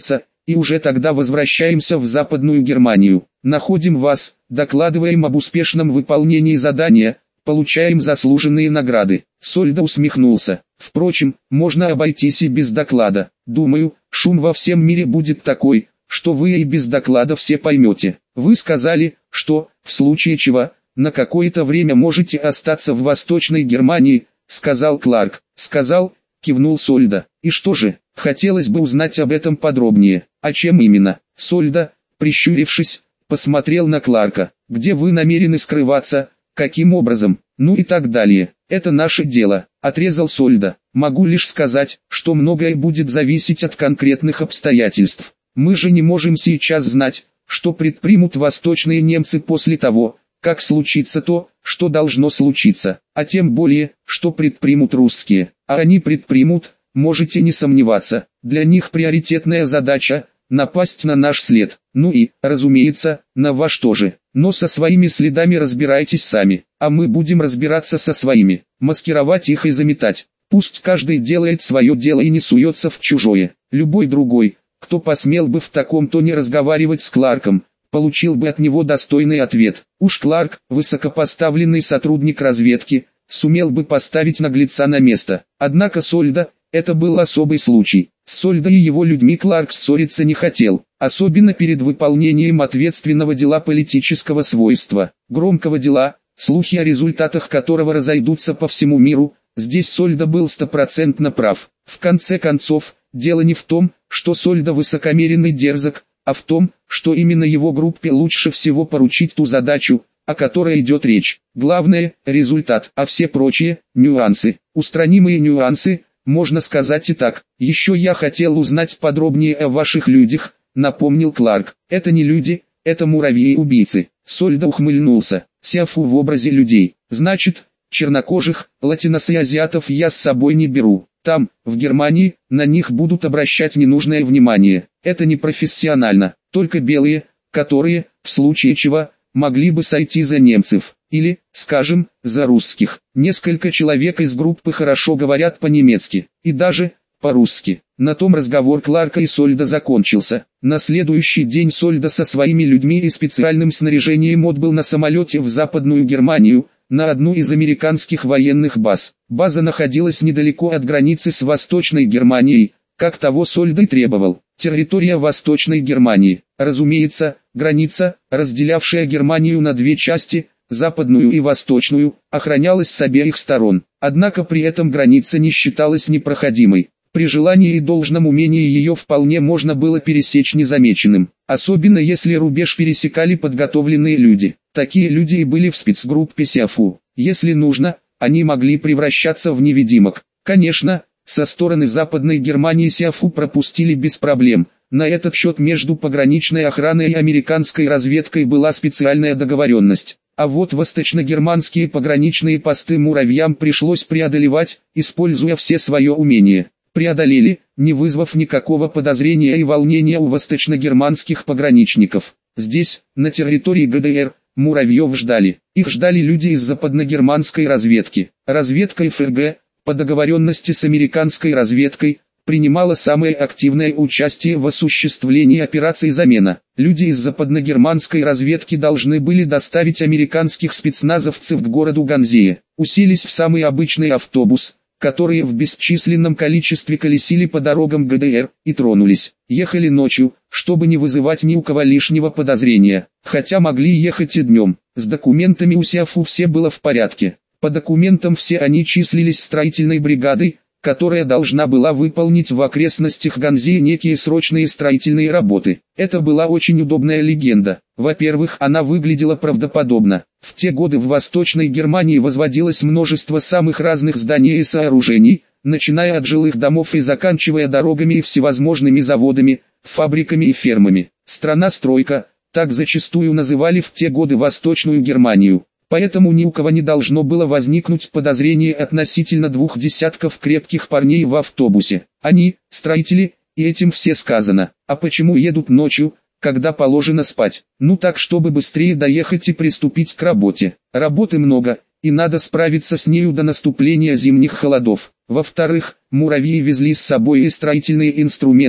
и уже тогда возвращаемся в Западную Германию. Находим вас, докладываем об успешном выполнении задания, получаем заслуженные награды. Сольдо усмехнулся. Впрочем, можно обойтись и без доклада. Думаю, шум во всем мире будет такой, что вы и без доклада все поймете. Вы сказали, что, в случае чего, на какое-то время можете остаться в Восточной Германии, сказал Кларк. Сказал, кивнул Сольдо. И что же, хотелось бы узнать об этом подробнее. А чем именно? Сольдо, прищурившись, посмотрел на Кларка. Где вы намерены скрываться? Каким образом? Ну и так далее. Это наше дело, отрезал Сольдо. Могу лишь сказать, что многое будет зависеть от конкретных обстоятельств. Мы же не можем сейчас знать, что предпримут восточные немцы после того, как случится то, что должно случиться, а тем более, что предпримут русские. А они предпримут, можете не сомневаться. Для них приоритетная задача – напасть на наш след. Ну и, разумеется, на ваш тоже. Но со своими следами разбирайтесь сами, а мы будем разбираться со своими, маскировать их и заметать. Пусть каждый делает свое дело и не суется в чужое. Любой другой, кто посмел бы в таком тоне разговаривать с Кларком, получил бы от него достойный ответ. Уж Кларк, высокопоставленный сотрудник разведки, сумел бы поставить наглеца на место. Однако Сольдо, это был особый случай. С Сольдо и его людьми Кларк ссориться не хотел, особенно перед выполнением ответственного дела политического свойства, громкого дела, слухи о результатах которого разойдутся по всему миру. Здесь Сольдо был стопроцентно прав. В конце концов, дело не в том, что Сольдо высокомерен и дерзок, а в том, что именно его группе лучше всего поручить ту задачу, о которой идет речь. Главное – результат, а все прочие – нюансы. Устранимые нюансы, можно сказать и так. Еще я хотел узнать подробнее о ваших людях, напомнил Кларк. Это не люди, это муравьи-убийцы. Сольдо ухмыльнулся. Сиафу в образе людей. Значит, чернокожих, латинос и азиатов я с собой не беру. Там, в Германии, на них будут обращать ненужное внимание. Это непрофессионально. Только белые, которые, в случае чего, могли бы сойти за немцев. Или, скажем, за русских. Несколько человек из группы хорошо говорят по-немецки. И даже, по-русски. На том разговор Кларка и Сольдо закончился. На следующий день Сольдо со своими людьми и специальным снаряжением отбыл на самолете в Западную Германию, на одну из американских военных баз. База находилась недалеко от границы с Восточной Германией, как того Сольдо и требовал. Территория Восточной Германии. Разумеется, граница, разделявшая Германию на две части, Западную и Восточную, охранялась с обеих сторон. Однако при этом граница не считалась непроходимой. При желании и должном умении ее вполне можно было пересечь незамеченным, особенно если рубеж пересекали подготовленные люди. Такие люди и были в спецгруппе Сиафу. Если нужно, они могли превращаться в невидимок. Конечно, со стороны Западной Германии Сиафу пропустили без проблем. На этот счет между пограничной охраной и американской разведкой была специальная договоренность. А вот восточно-германские пограничные посты муравьям пришлось преодолевать, используя все свое умение. Преодолели, не вызвав никакого подозрения и волнения у восточно-германских пограничников. Здесь, на территории ГДР, муравьев ждали. Их ждали люди из западно-германской разведки. Разведка ФРГ, по договоренности с американской разведкой, принимала самое активное участие в осуществлении операции «Замена». Люди из западно-германской разведки должны были доставить американских спецназовцев к городу Ганзее. Уселись в самый обычный автобус, которые в бесчисленном количестве колесили по дорогам ГДР, и тронулись. Ехали ночью, чтобы не вызывать ни у кого лишнего подозрения, хотя могли ехать и днем. С документами у Сиафу все было в порядке. По документам все они числились строительной бригадой, которая должна была выполнить в окрестностях Ганзии некие срочные строительные работы. Это была очень удобная легенда. Во-первых, она выглядела правдоподобно. В те годы в Восточной Германии возводилось множество самых разных зданий и сооружений, начиная от жилых домов и заканчивая дорогами и всевозможными заводами, фабриками и фермами. Страна-стройка, так зачастую называли в те годы Восточную Германию. Поэтому ни у кого не должно было возникнуть подозрение относительно двух десятков крепких парней в автобусе. Они, строители, и этим все сказано. А почему едут ночью, когда положено спать? Ну так, чтобы быстрее доехать и приступить к работе. Работы много, и надо справиться с нею до наступления зимних холодов. Во-вторых, муравьи везли с собой и строительные инструменты,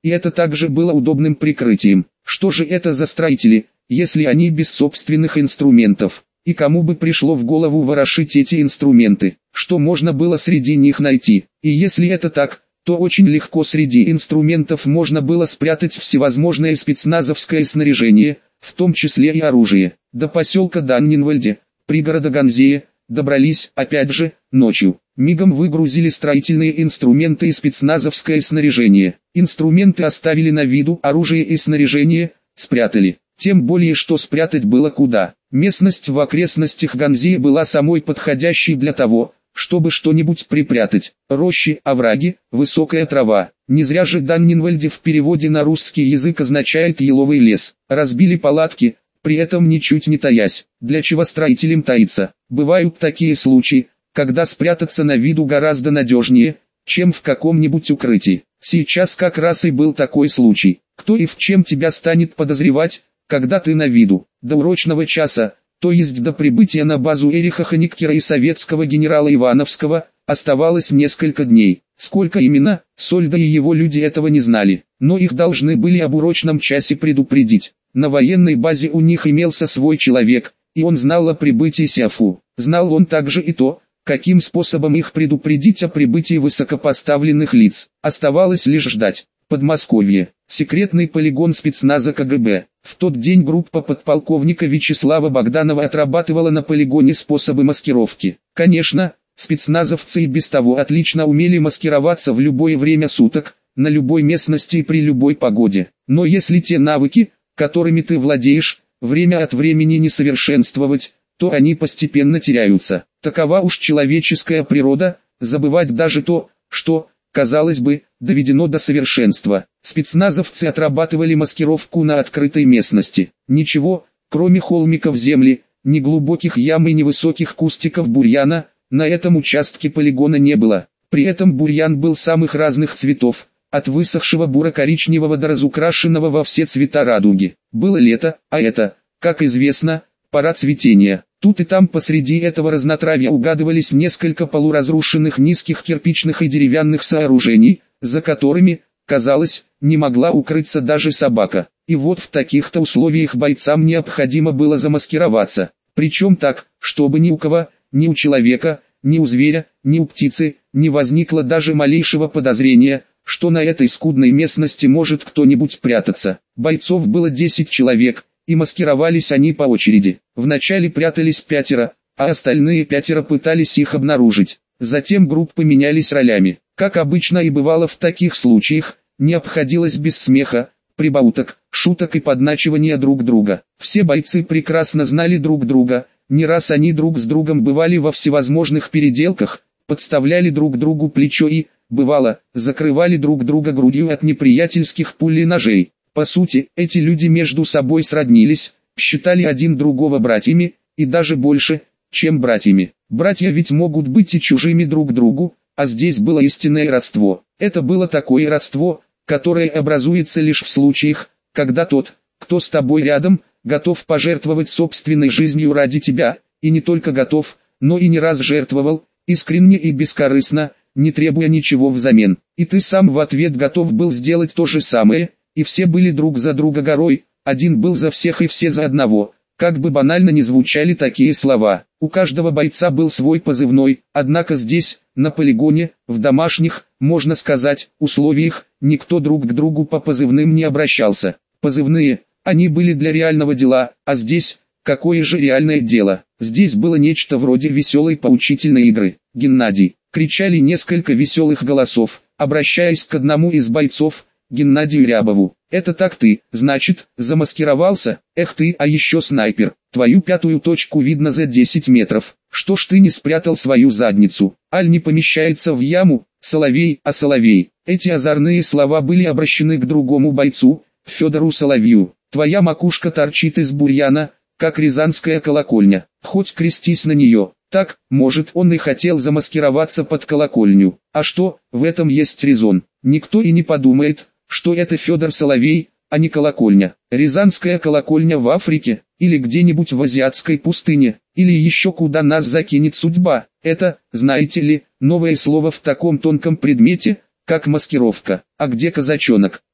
и это также было удобным прикрытием. Что же это за строители, если они без собственных инструментов? И кому бы пришло в голову ворошить эти инструменты? Что можно было среди них найти? И если это так, то очень легко среди инструментов можно было спрятать всевозможное спецназовское снаряжение, в том числе и оружие. До поселка Даннинвальде, пригорода Ганзея, добрались, опять же, ночью. Мигом выгрузили строительные инструменты и спецназовское снаряжение. Инструменты оставили на виду, оружие и снаряжение спрятали. Тем более, что спрятать было куда. Местность в окрестностях Ганзея была самой подходящей для того, чтобы что-нибудь припрятать. Рощи, овраги, высокая трава. Не зря же Даннинвальде в переводе на русский язык означает еловый лес. Разбили палатки, при этом ничуть не таясь. Для чего строителям таиться? Бывают такие случаи, когда спрятаться на виду гораздо надежнее, чем в каком-нибудь укрытии. Сейчас как раз и был такой случай. Кто и в чем тебя станет подозревать, когда ты на виду? До урочного часа, то есть до прибытия на базу Эриха Хониккера и советского генерала Ивановского, оставалось несколько дней. Сколько именно, Сольда и его люди этого не знали, но их должны были об урочном часе предупредить. На военной базе у них имелся свой человек, и он знал о прибытии Сяфу. Знал он также и то, каким способом их предупредить о прибытии высокопоставленных лиц. Оставалось лишь ждать. Подмосковье. Секретный полигон спецназа ка гэ бэ. В тот день группа подполковника Вячеслава Богданова отрабатывала на полигоне способы маскировки. Конечно, спецназовцы и без того отлично умели маскироваться в любое время суток, на любой местности и при любой погоде. Но если те навыки, которыми ты владеешь, время от времени не совершенствовать, то они постепенно теряются. Такова уж человеческая природа, забывать даже то, что, казалось бы, доведено до совершенства. Спецназовцы отрабатывали маскировку на открытой местности. Ничего, кроме холмиков земли, ни глубоких ям и ни высоких кустиков бурьяна, на этом участке полигона не было. При этом бурьян был самых разных цветов, от высохшего буро-коричневого до разукрашенного во все цвета радуги. Было лето, а это, как известно, пора цветения. Тут и там посреди этого разнотравья угадывались несколько полуразрушенных низких кирпичных и деревянных сооружений, за которыми, казалось, не могла укрыться даже собака. И вот в таких-то условиях бойцам необходимо было замаскироваться. Причем так, чтобы ни у кого, ни у человека, ни у зверя, ни у птицы, не возникло даже малейшего подозрения, что на этой скудной местности может кто-нибудь прятаться. Бойцов было десять человек, и маскировались они по очереди. Вначале прятались пятеро, а остальные пятеро пытались их обнаружить. Затем группы менялись ролями. Как обычно и бывало в таких случаях, не обходилось без смеха, прибауток, шуток и подначивания друг друга. Все бойцы прекрасно знали друг друга, не раз они друг с другом бывали во всевозможных переделках, подставляли друг другу плечо и, бывало, закрывали друг друга грудью от неприятельских пуль и ножей. По сути, эти люди между собой сроднились, считали один другого братьями, и даже больше, чем братьями. Братья ведь могут быть и чужими друг другу, а здесь было истинное родство. Это было такое родство, которое образуется лишь в случаях, когда тот, кто с тобой рядом, готов пожертвовать собственной жизнью ради тебя, и не только готов, но и не раз жертвовал, искренне и бескорыстно, не требуя ничего взамен. И ты сам в ответ готов был сделать то же самое, и все были друг за друга горой, один был за всех и все за одного. Как бы банально ни звучали такие слова, у каждого бойца был свой позывной, однако здесь, на полигоне, в домашних, можно сказать, условиях, никто друг к другу по позывным не обращался. Позывные, они были для реального дела, а здесь, какое же реальное дело? Здесь было нечто вроде веселой поучительной игры. «Геннадий!» — кричали несколько веселых голосов, обращаясь к одному из бойцов, Геннадию Рябову. «Это так ты, значит, замаскировался? Эх ты, а еще снайпер. Твою пятую точку видно за десять метров. Что ж ты не спрятал свою задницу? Аль не помещается в яму? Соловей, а Соловей». Эти озорные слова были обращены к другому бойцу, Федору Соловью. «Твоя макушка торчит из бурьяна, как рязанская колокольня. Хоть крестись на нее». Так, может, он и хотел замаскироваться под колокольню. А что, в этом есть резон. Никто и не подумает, что это Федор Соловей, а не колокольня. Рязанская колокольня в Африке, или где-нибудь в азиатской пустыне, или еще куда нас закинет судьба. Это, знаете ли, новое слово в таком тонком предмете, как маскировка. А где казачонок?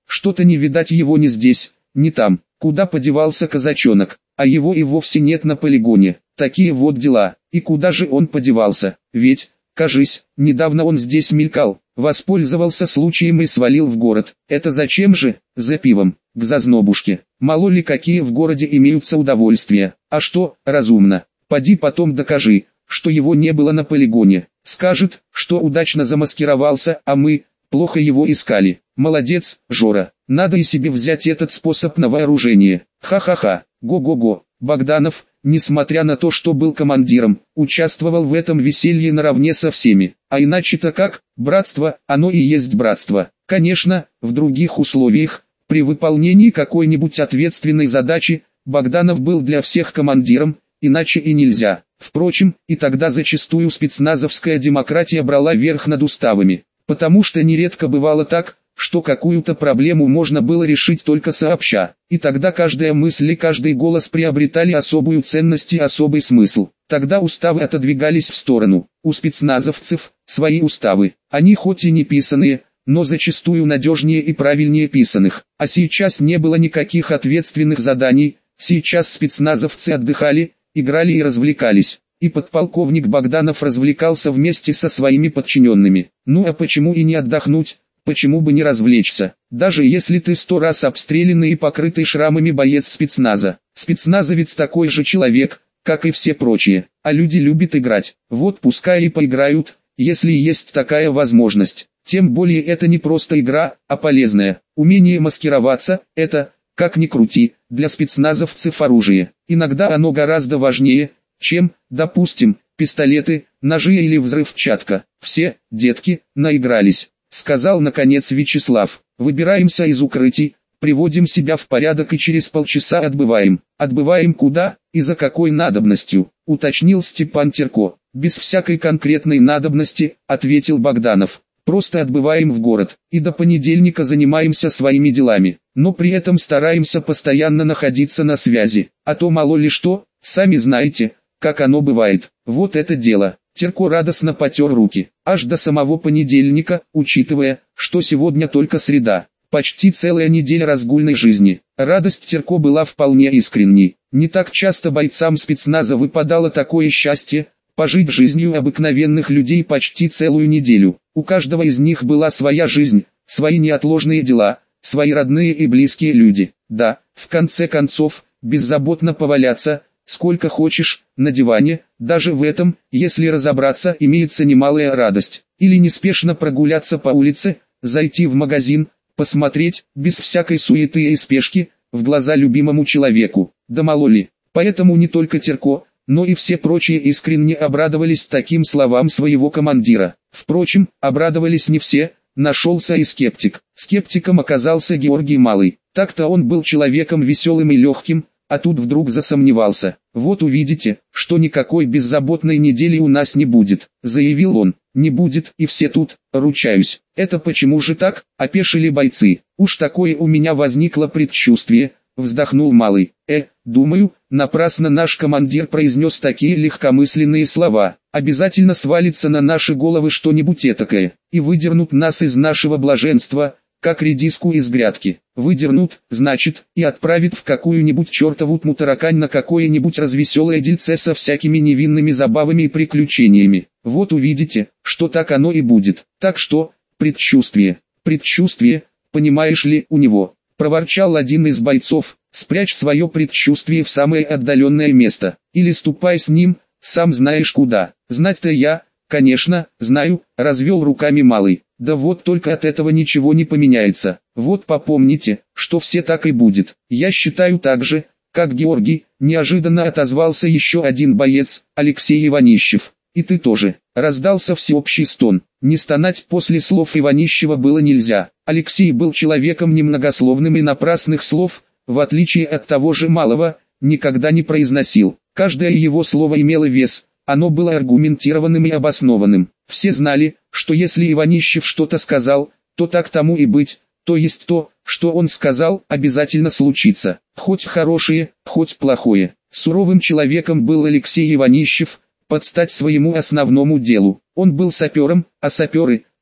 Что-то не видать его ни здесь, ни там. Куда подевался казачонок, а его и вовсе нет на полигоне. Такие вот дела. И куда же он подевался? Ведь, кажись, недавно он здесь мелькал, воспользовался случаем и свалил в город. Это зачем же? За пивом, к зазнобушке. Мало ли какие в городе имеются удовольствия. А что, разумно? Поди потом докажи, что его не было на полигоне. Скажет, что удачно замаскировался, а мы плохо его искали. Молодец, Жора. Надо и себе взять этот способ на вооружение. Ха-ха-ха. Го-го-го. Богданов, несмотря на то, что был командиром, участвовал в этом веселье наравне со всеми. А иначе-то как? Братство, оно и есть братство. Конечно, в других условиях, при выполнении какой-нибудь ответственной задачи, Богданов был для всех командиром, иначе и нельзя. Впрочем, и тогда зачастую спецназовская демократия брала верх над уставами, потому что нередко бывало так, что какую-то проблему можно было решить только сообща, и тогда каждая мысль и каждый голос приобретали особую ценность и особый смысл. Тогда уставы отодвигались в сторону. У спецназовцев свои уставы, они хоть и не писанные, но зачастую надежнее и правильнее писанных. А сейчас не было никаких ответственных заданий, сейчас спецназовцы отдыхали, играли и развлекались. И подполковник Богданов развлекался вместе со своими подчиненными. Ну а почему и не отдохнуть? Почему бы не развлечься, даже если ты сто раз обстрелянный и покрытый шрамами боец спецназа. Спецназовец такой же человек, как и все прочие, а люди любят играть. Вот пускай и поиграют, если есть такая возможность. Тем более это не просто игра, а полезная. Умение маскироваться – это, как ни крути, для спецназовцев оружие. Иногда оно гораздо важнее, чем, допустим, пистолеты, ножи или взрывчатка. Все, детки, наигрались. Сказал наконец Вячеслав. Выбираемся из укрытий, приводим себя в порядок и через полчаса отбываем. Отбываем куда и за какой надобностью, уточнил Степан Терко. Без всякой конкретной надобности, ответил Богданов. Просто отбываем в город, и до понедельника занимаемся своими делами, но при этом стараемся постоянно находиться на связи, а то мало ли что, сами знаете, как оно бывает. Вот это дело. Терко радостно потер руки. Аж до самого понедельника, учитывая, что сегодня только среда. Почти целая неделя разгульной жизни. Радость Терко была вполне искренней. Не так часто бойцам спецназа выпадало такое счастье, пожить жизнью обыкновенных людей почти целую неделю. У каждого из них была своя жизнь, свои неотложные дела, свои родные и близкие люди. Да, в конце концов, беззаботно поваляться, сколько хочешь, на диване, даже в этом, если разобраться, имеется немалая радость. Или неспешно прогуляться по улице, зайти в магазин, посмотреть, без всякой суеты и спешки, в глаза любимому человеку. Да мало ли. Поэтому не только Терко, но и все прочие искренне обрадовались таким словам своего командира. Впрочем, обрадовались не все, нашелся и скептик. Скептиком оказался Георгий Малый. Так-то он был человеком веселым и легким, а тут вдруг засомневался. «Вот увидите, что никакой беззаботной недели у нас не будет», — заявил он. «Не будет, и все тут, ручаюсь». «Это почему же так?» — опешили бойцы. «Уж такое у меня возникло предчувствие», — вздохнул Малый. «Э, думаю, напрасно наш командир произнес такие легкомысленные слова. Обязательно свалится на наши головы что-нибудь этакое, и выдернут нас из нашего блаженства, как редиску из грядки. Выдернут, значит, и отправит в какую-нибудь чертову тму-таракань на какое-нибудь развеселое дельце со всякими невинными забавами и приключениями. Вот увидите, что так оно и будет. Так что, предчувствие, предчувствие, понимаешь ли, у него», — проворчал один из бойцов. «Спрячь свое предчувствие в самое отдаленное место, или ступай с ним, сам знаешь куда». «Знать-то я, конечно, знаю», — развел руками Малый. «Да вот только от этого ничего не поменяется. Вот попомните, что все так и будет. Я считаю так же, как Георгий», — неожиданно отозвался еще один боец, Алексей Иванищев. «И ты тоже», — раздался всеобщий стон. Не стонать после слов Иванищева было нельзя. Алексей был человеком немногословным и напрасных слов, в отличие от того же Малого, никогда не произносил. Каждое его слово имело вес, оно было аргументированным и обоснованным. Все знали, что если Иванищев что-то сказал, то так тому и быть, то есть то, что он сказал, обязательно случится. Хоть хорошее, хоть плохое. Суровым человеком был Алексей Иванищев, под стать своему основному делу. Он был сапером, а саперы,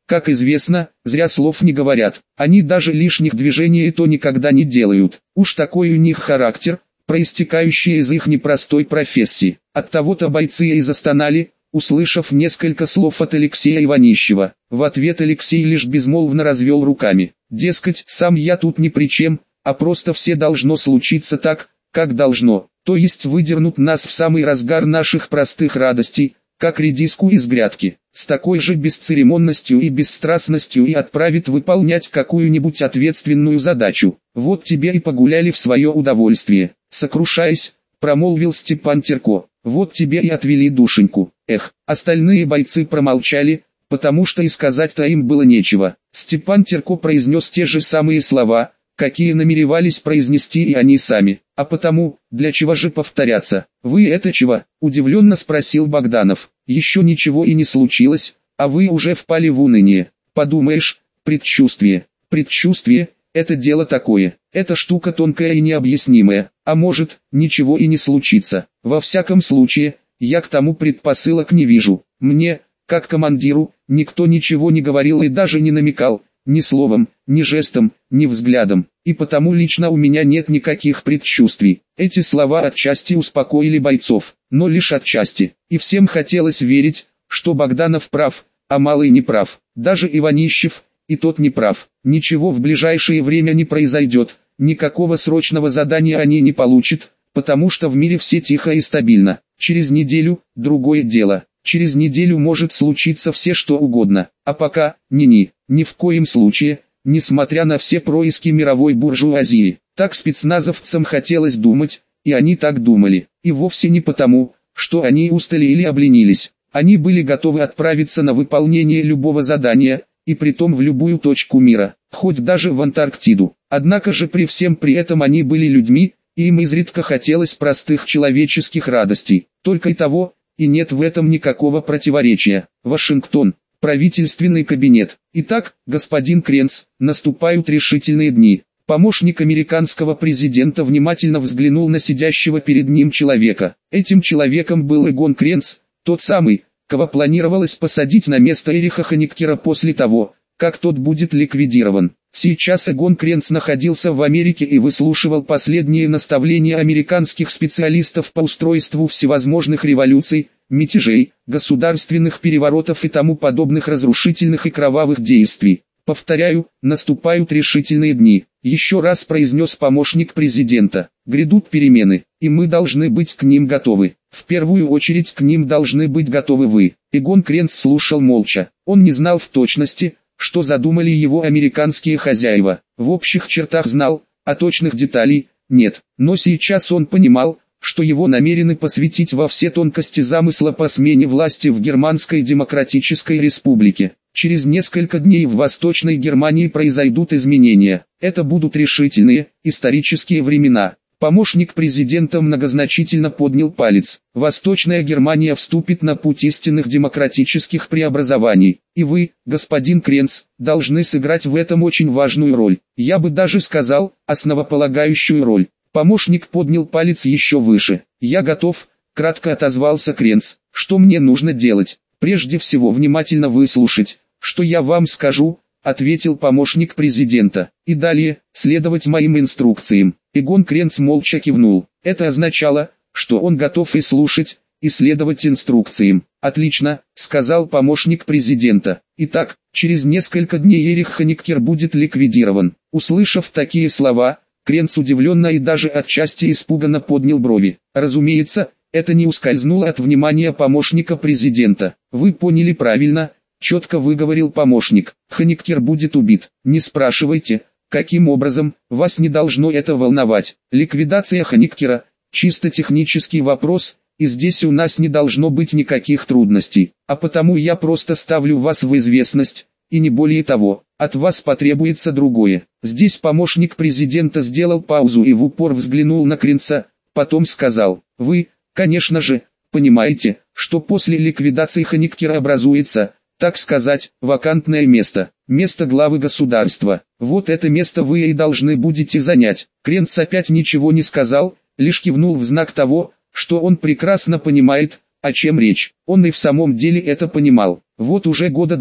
Как известно, зря слов не говорят. Они даже лишних движений и то никогда не делают. Уж такой у них характер, проистекающий из их непростой профессии. Оттого-то бойцы и застонали, услышав несколько слов от Алексея Иванищева. В ответ Алексей лишь безмолвно развел руками. Дескать, сам я тут ни при чем, а просто все должно случиться так, как должно. То есть выдернут нас в самый разгар наших простых радостей, как редиску из грядки, с такой же бесцеремонностью и бесстрастностью и отправит выполнять какую-нибудь ответственную задачу. Вот тебе и погуляли в свое удовольствие. Сокрушаясь, промолвил Степан Терко. Вот тебе и отвели душеньку. Эх, остальные бойцы промолчали, потому что и сказать-то им было нечего. Степан Терко произнес те же самые слова, какие намеревались произнести и они сами. А потому, для чего же повторяться? Вы это чего? Удивленно спросил Богданов. Еще ничего и не случилось, а вы уже впали в уныние. Подумаешь, предчувствие. Предчувствие – это дело такое. Это штука тонкая и необъяснимая. А может, ничего и не случится. Во всяком случае, я к тому предпосылок не вижу. Мне, как командиру, никто ничего не говорил и даже не намекал. Ни словом, ни жестом, ни взглядом, и потому лично у меня нет никаких предчувствий. Эти слова отчасти успокоили бойцов, но лишь отчасти, и всем хотелось верить, что Богданов прав, а Малый не прав, даже Иванищев, и тот не прав. Ничего в ближайшее время не произойдет, никакого срочного задания они не получат, потому что в мире все тихо и стабильно. Через неделю, другое дело. Через неделю может случиться все что угодно, а пока, ни-ни, ни в коем случае, несмотря на все происки мировой буржуазии. Так спецназовцам хотелось думать, и они так думали, и вовсе не потому, что они устали или обленились. Они были готовы отправиться на выполнение любого задания, и притом в любую точку мира, хоть даже в Антарктиду. Однако же при всем при этом они были людьми, и им изредка хотелось простых человеческих радостей, только и того. И нет в этом никакого противоречия. Вашингтон, правительственный кабинет. Итак, господин Кренц, наступают решительные дни. Помощник американского президента внимательно взглянул на сидящего перед ним человека. Этим человеком был Эгон Кренц, тот самый, кого планировалось посадить на место Эриха Хониккера после того, как тот будет ликвидирован. Сейчас Эгон Кренц находился в Америке и выслушивал последние наставления американских специалистов по устройству всевозможных революций, мятежей, государственных переворотов и тому подобных разрушительных и кровавых действий. Повторяю, наступают решительные дни. Еще раз произнес помощник президента. Грядут перемены, и мы должны быть к ним готовы. В первую очередь к ним должны быть готовы вы. Эгон Кренц слушал молча. Он не знал в точности, что задумали его американские хозяева. В общих чертах знал, а точных деталей нет. Но сейчас он понимал, что его намерены посвятить во все тонкости замысла по смене власти в Германской Демократической Республике. Через несколько дней в Восточной Германии произойдут изменения. Это будут решительные, исторические времена. Помощник президента многозначительно поднял палец. Восточная Германия вступит на путь истинных демократических преобразований. И вы, господин Кренц, должны сыграть в этом очень важную роль. Я бы даже сказал, основополагающую роль. Помощник поднял палец еще выше. «Я готов», — кратко отозвался Кренц. «Что мне нужно делать?» «Прежде всего внимательно выслушать, что я вам скажу», — ответил помощник президента. «И далее, следовать моим инструкциям». Эгон Кренц молча кивнул. Это означало, что он готов и слушать, и следовать инструкциям. «Отлично», — сказал помощник президента. «Итак, через несколько дней Эрих Хониккер будет ликвидирован». Услышав такие слова, Кренц удивленно и даже отчасти испуганно поднял брови. Разумеется, это не ускользнуло от внимания помощника президента. «Вы поняли правильно», — четко выговорил помощник. «Хониккер будет убит. Не спрашивайте, каким образом, вас не должно это волновать. Ликвидация Хониккера — чисто технический вопрос, и здесь у нас не должно быть никаких трудностей. А потому я просто ставлю вас в известность, и не более того. От вас потребуется другое». Здесь помощник президента сделал паузу и в упор взглянул на Кренца, потом сказал: «Вы, конечно же, понимаете, что после ликвидации Хониккера образуется, так сказать, вакантное место, место главы государства. Вот это место вы и должны будете занять». Кренц опять ничего не сказал, лишь кивнул в знак того, что он прекрасно понимает, о чем речь. Он и в самом деле это понимал. Вот уже года два,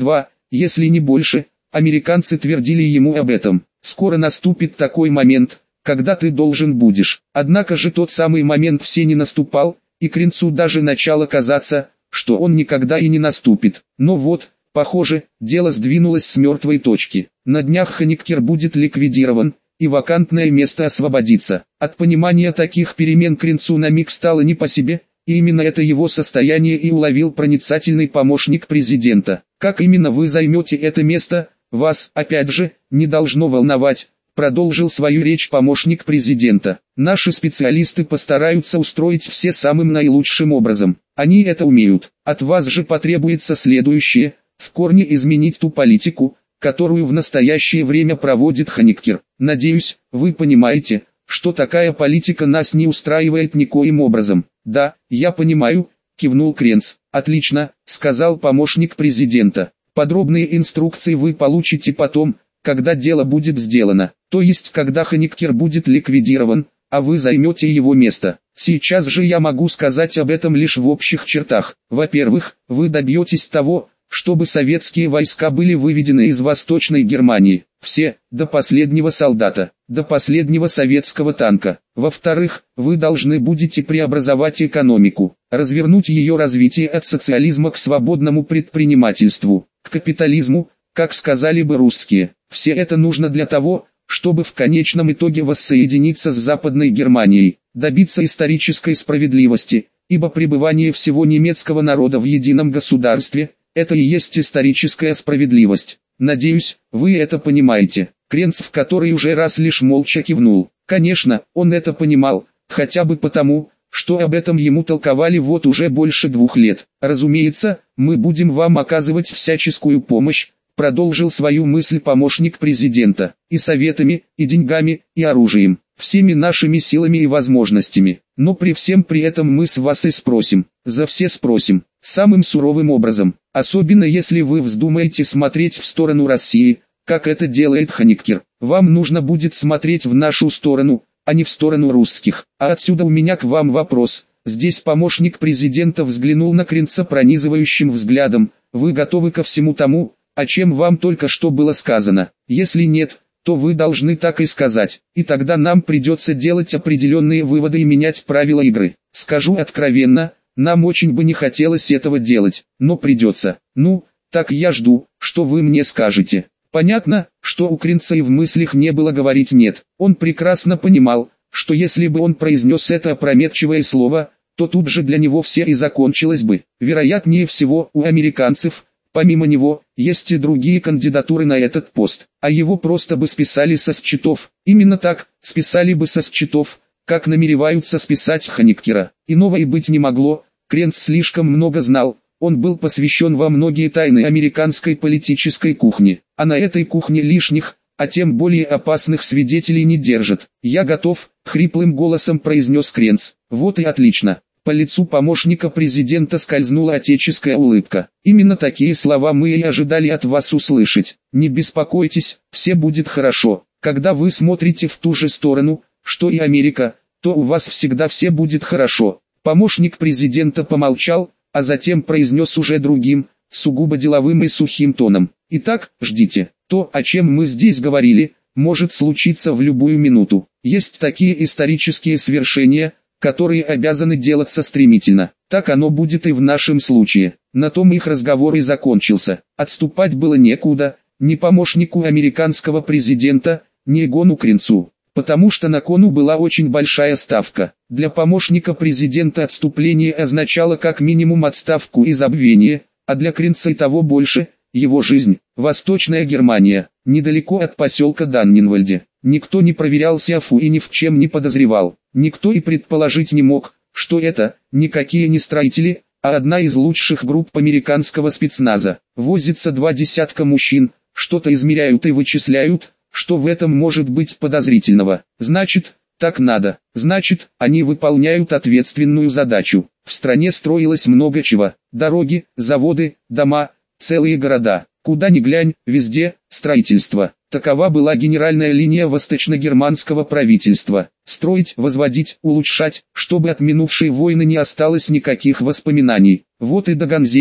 если не больше, американцы твердили ему об этом. Скоро наступит такой момент, когда ты должен будешь. Однако же тот самый момент все не наступал, и Кринцу даже начало казаться, что он никогда и не наступит. Но вот, похоже, дело сдвинулось с мертвой точки. На днях Хониккер будет ликвидирован, и вакантное место освободится. От понимания таких перемен Кринцу на миг стало не по себе, и именно это его состояние и уловил проницательный помощник президента. Как именно вы займете это место, вас, опять же, не должно волновать, продолжил свою речь помощник президента. Наши специалисты постараются устроить все самым наилучшим образом. Они это умеют. От вас же потребуется следующее: в корне изменить ту политику, которую в настоящее время проводит Хониккер. Надеюсь, вы понимаете, что такая политика нас не устраивает никоим образом. Да, я понимаю, кивнул Кренц. Отлично, сказал помощник президента. Подробные инструкции вы получите потом, когда дело будет сделано, то есть когда Хониккер будет ликвидирован, а вы займете его место. Сейчас же я могу сказать об этом лишь в общих чертах. Во-первых, вы добьетесь того, чтобы советские войска были выведены из Восточной Германии, все, до последнего солдата, до последнего советского танка. Во-вторых, вы должны будете преобразовать экономику, развернуть ее развитие от социализма к свободному предпринимательству, к капитализму, как сказали бы русские. Все это нужно для того, чтобы в конечном итоге воссоединиться с Западной Германией, добиться исторической справедливости, ибо пребывание всего немецкого народа в едином государстве – это и есть историческая справедливость. Надеюсь, вы это понимаете. Кренц в который уже раз лишь молча кивнул. Конечно, он это понимал, хотя бы потому, что об этом ему толковали вот уже больше двух лет. Разумеется, мы будем вам оказывать всяческую помощь, продолжил свою мысль помощник президента, и советами, и деньгами, и оружием, всеми нашими силами и возможностями. Но при всем при этом мы с вас и спросим, за все спросим, самым суровым образом, особенно если вы вздумаете смотреть в сторону России, как это делает Хониккер. Вам нужно будет смотреть в нашу сторону, а не в сторону русских. А отсюда у меня к вам вопрос. Здесь помощник президента взглянул на Кренца пронизывающим взглядом. Вы готовы ко всему тому, о чем вам только что было сказано? Если нет, то вы должны так и сказать, и тогда нам придется делать определенные выводы и менять правила игры. Скажу откровенно, нам очень бы не хотелось этого делать, но придется. Ну, так я жду, что вы мне скажете. Понятно, что у Кренца и в мыслях не было говорить «нет». Он прекрасно понимал, что если бы он произнес это опрометчивое слово, то тут же для него все и закончилось бы. Вероятнее всего, у американцев, помимо него, есть и другие кандидатуры на этот пост, а его просто бы списали со счетов. Именно так, списали бы со счетов, как намереваются списать Хониккера. Иного и быть не могло. Кренц слишком много знал, он был посвящен во многие тайны американской политической кухни, а на этой кухне лишних, а тем более опасных свидетелей не держат. «Я готов», — хриплым голосом произнес Кренц. «Вот и отлично». По лицу помощника президента скользнула отеческая улыбка. «Именно такие слова мы и ожидали от вас услышать. Не беспокойтесь, все будет хорошо. Когда вы смотрите в ту же сторону, что и Америка, то у вас всегда все будет хорошо». Помощник президента помолчал, а затем произнес уже другим, сугубо деловым и сухим тоном. «Итак, ждите. То, о чем мы здесь говорили, может случиться в любую минуту. Есть такие исторические свершения, которые обязаны делаться стремительно. Так оно будет и в нашем случае». На том их разговор и закончился. Отступать было некуда, ни помощнику американского президента, ни Гону Кренцу, потому что на кону была очень большая ставка. Для помощника президента отступление означало как минимум отставку и забвение, а для Кренца и того больше – его жизнь. Восточная Германия, недалеко от поселка Даннинвальде. Никто не проверял Сиафу и ни в чем не подозревал. Никто и предположить не мог, что это никакие не строители, а одна из лучших групп американского спецназа. Возится два десятка мужчин, что-то измеряют и вычисляют, что в этом может быть подозрительного. Значит, так надо. Значит, они выполняют ответственную задачу. В стране строилось много чего. Дороги, заводы, дома, целые города. Куда ни глянь, везде строительство. Такова была генеральная линия восточно-германского правительства. Строить, возводить, улучшать, чтобы от минувшей войны не осталось никаких воспоминаний. Вот и до Ганзея,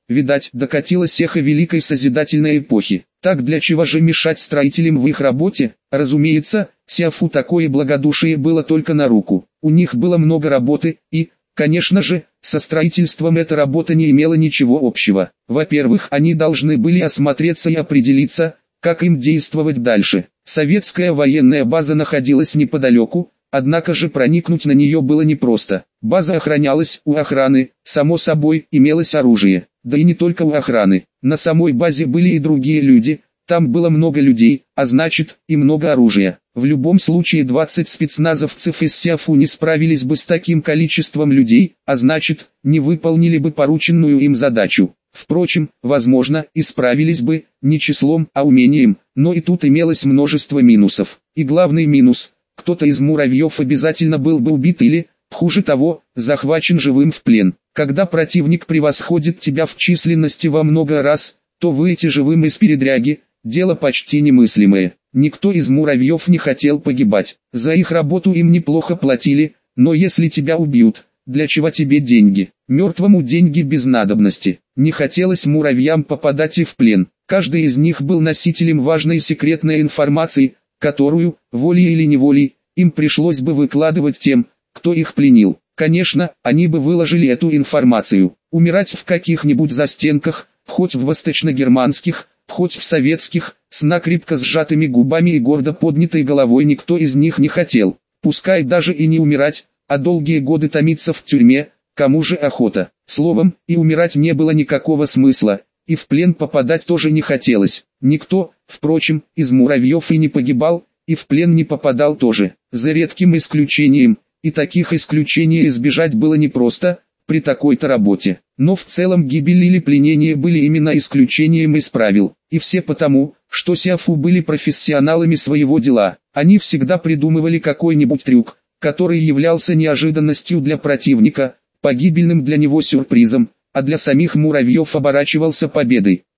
Видать, докатилась эхо великой созидательной эпохи. Так для чего же мешать строителям в их работе? Разумеется, Сяофу такое благодушие было только на руку. У них было много работы, и, конечно же, со строительством эта работа не имела ничего общего. Во-первых, они должны были осмотреться и определиться, как им действовать дальше. Советская военная база находилась неподалеку, однако же проникнуть на нее было непросто. База охранялась, у охраны, само собой, имелось оружие. Да и не только у охраны. На самой базе были и другие люди, там было много людей, а значит, и много оружия. В любом случае двадцать спецназовцев из Сяофу не справились бы с таким количеством людей, а значит, не выполнили бы порученную им задачу. Впрочем, возможно, и справились бы, не числом, а умением, но и тут имелось множество минусов. И главный минус – кто-то из муравьев обязательно был бы убит или, хуже того, захвачен живым в плен. Когда противник превосходит тебя в численности во много раз, то выйти живым из передряги – дело почти немыслимое. Никто из муравьев не хотел погибать. За их работу им неплохо платили, но если тебя убьют, для чего тебе деньги? Мертвому деньги без надобности. Не хотелось муравьям попадать и в плен. Каждый из них был носителем важной секретной информации, которую, волей или неволей, им пришлось бы выкладывать тем, кто их пленил. Конечно, они бы выложили эту информацию. Умирать в каких-нибудь застенках, хоть в восточно-германских, хоть в советских, с накрепко сжатыми губами и гордо поднятой головой никто из них не хотел. Пускай даже и не умирать, а долгие годы томиться в тюрьме, кому же охота. Словом, и умирать не было никакого смысла, и в плен попадать тоже не хотелось. Никто, впрочем, из муравьев и не погибал, и в плен не попадал тоже, за редким исключением, и таких исключений избежать было непросто, при такой-то работе. Но в целом гибель или пленение были именно исключением из правил, и все потому, что Сяофу были профессионалами своего дела. Они всегда придумывали какой-нибудь трюк, который являлся неожиданностью для противника, погибельным для него сюрпризом, а для самих муравьев оборачивался победой.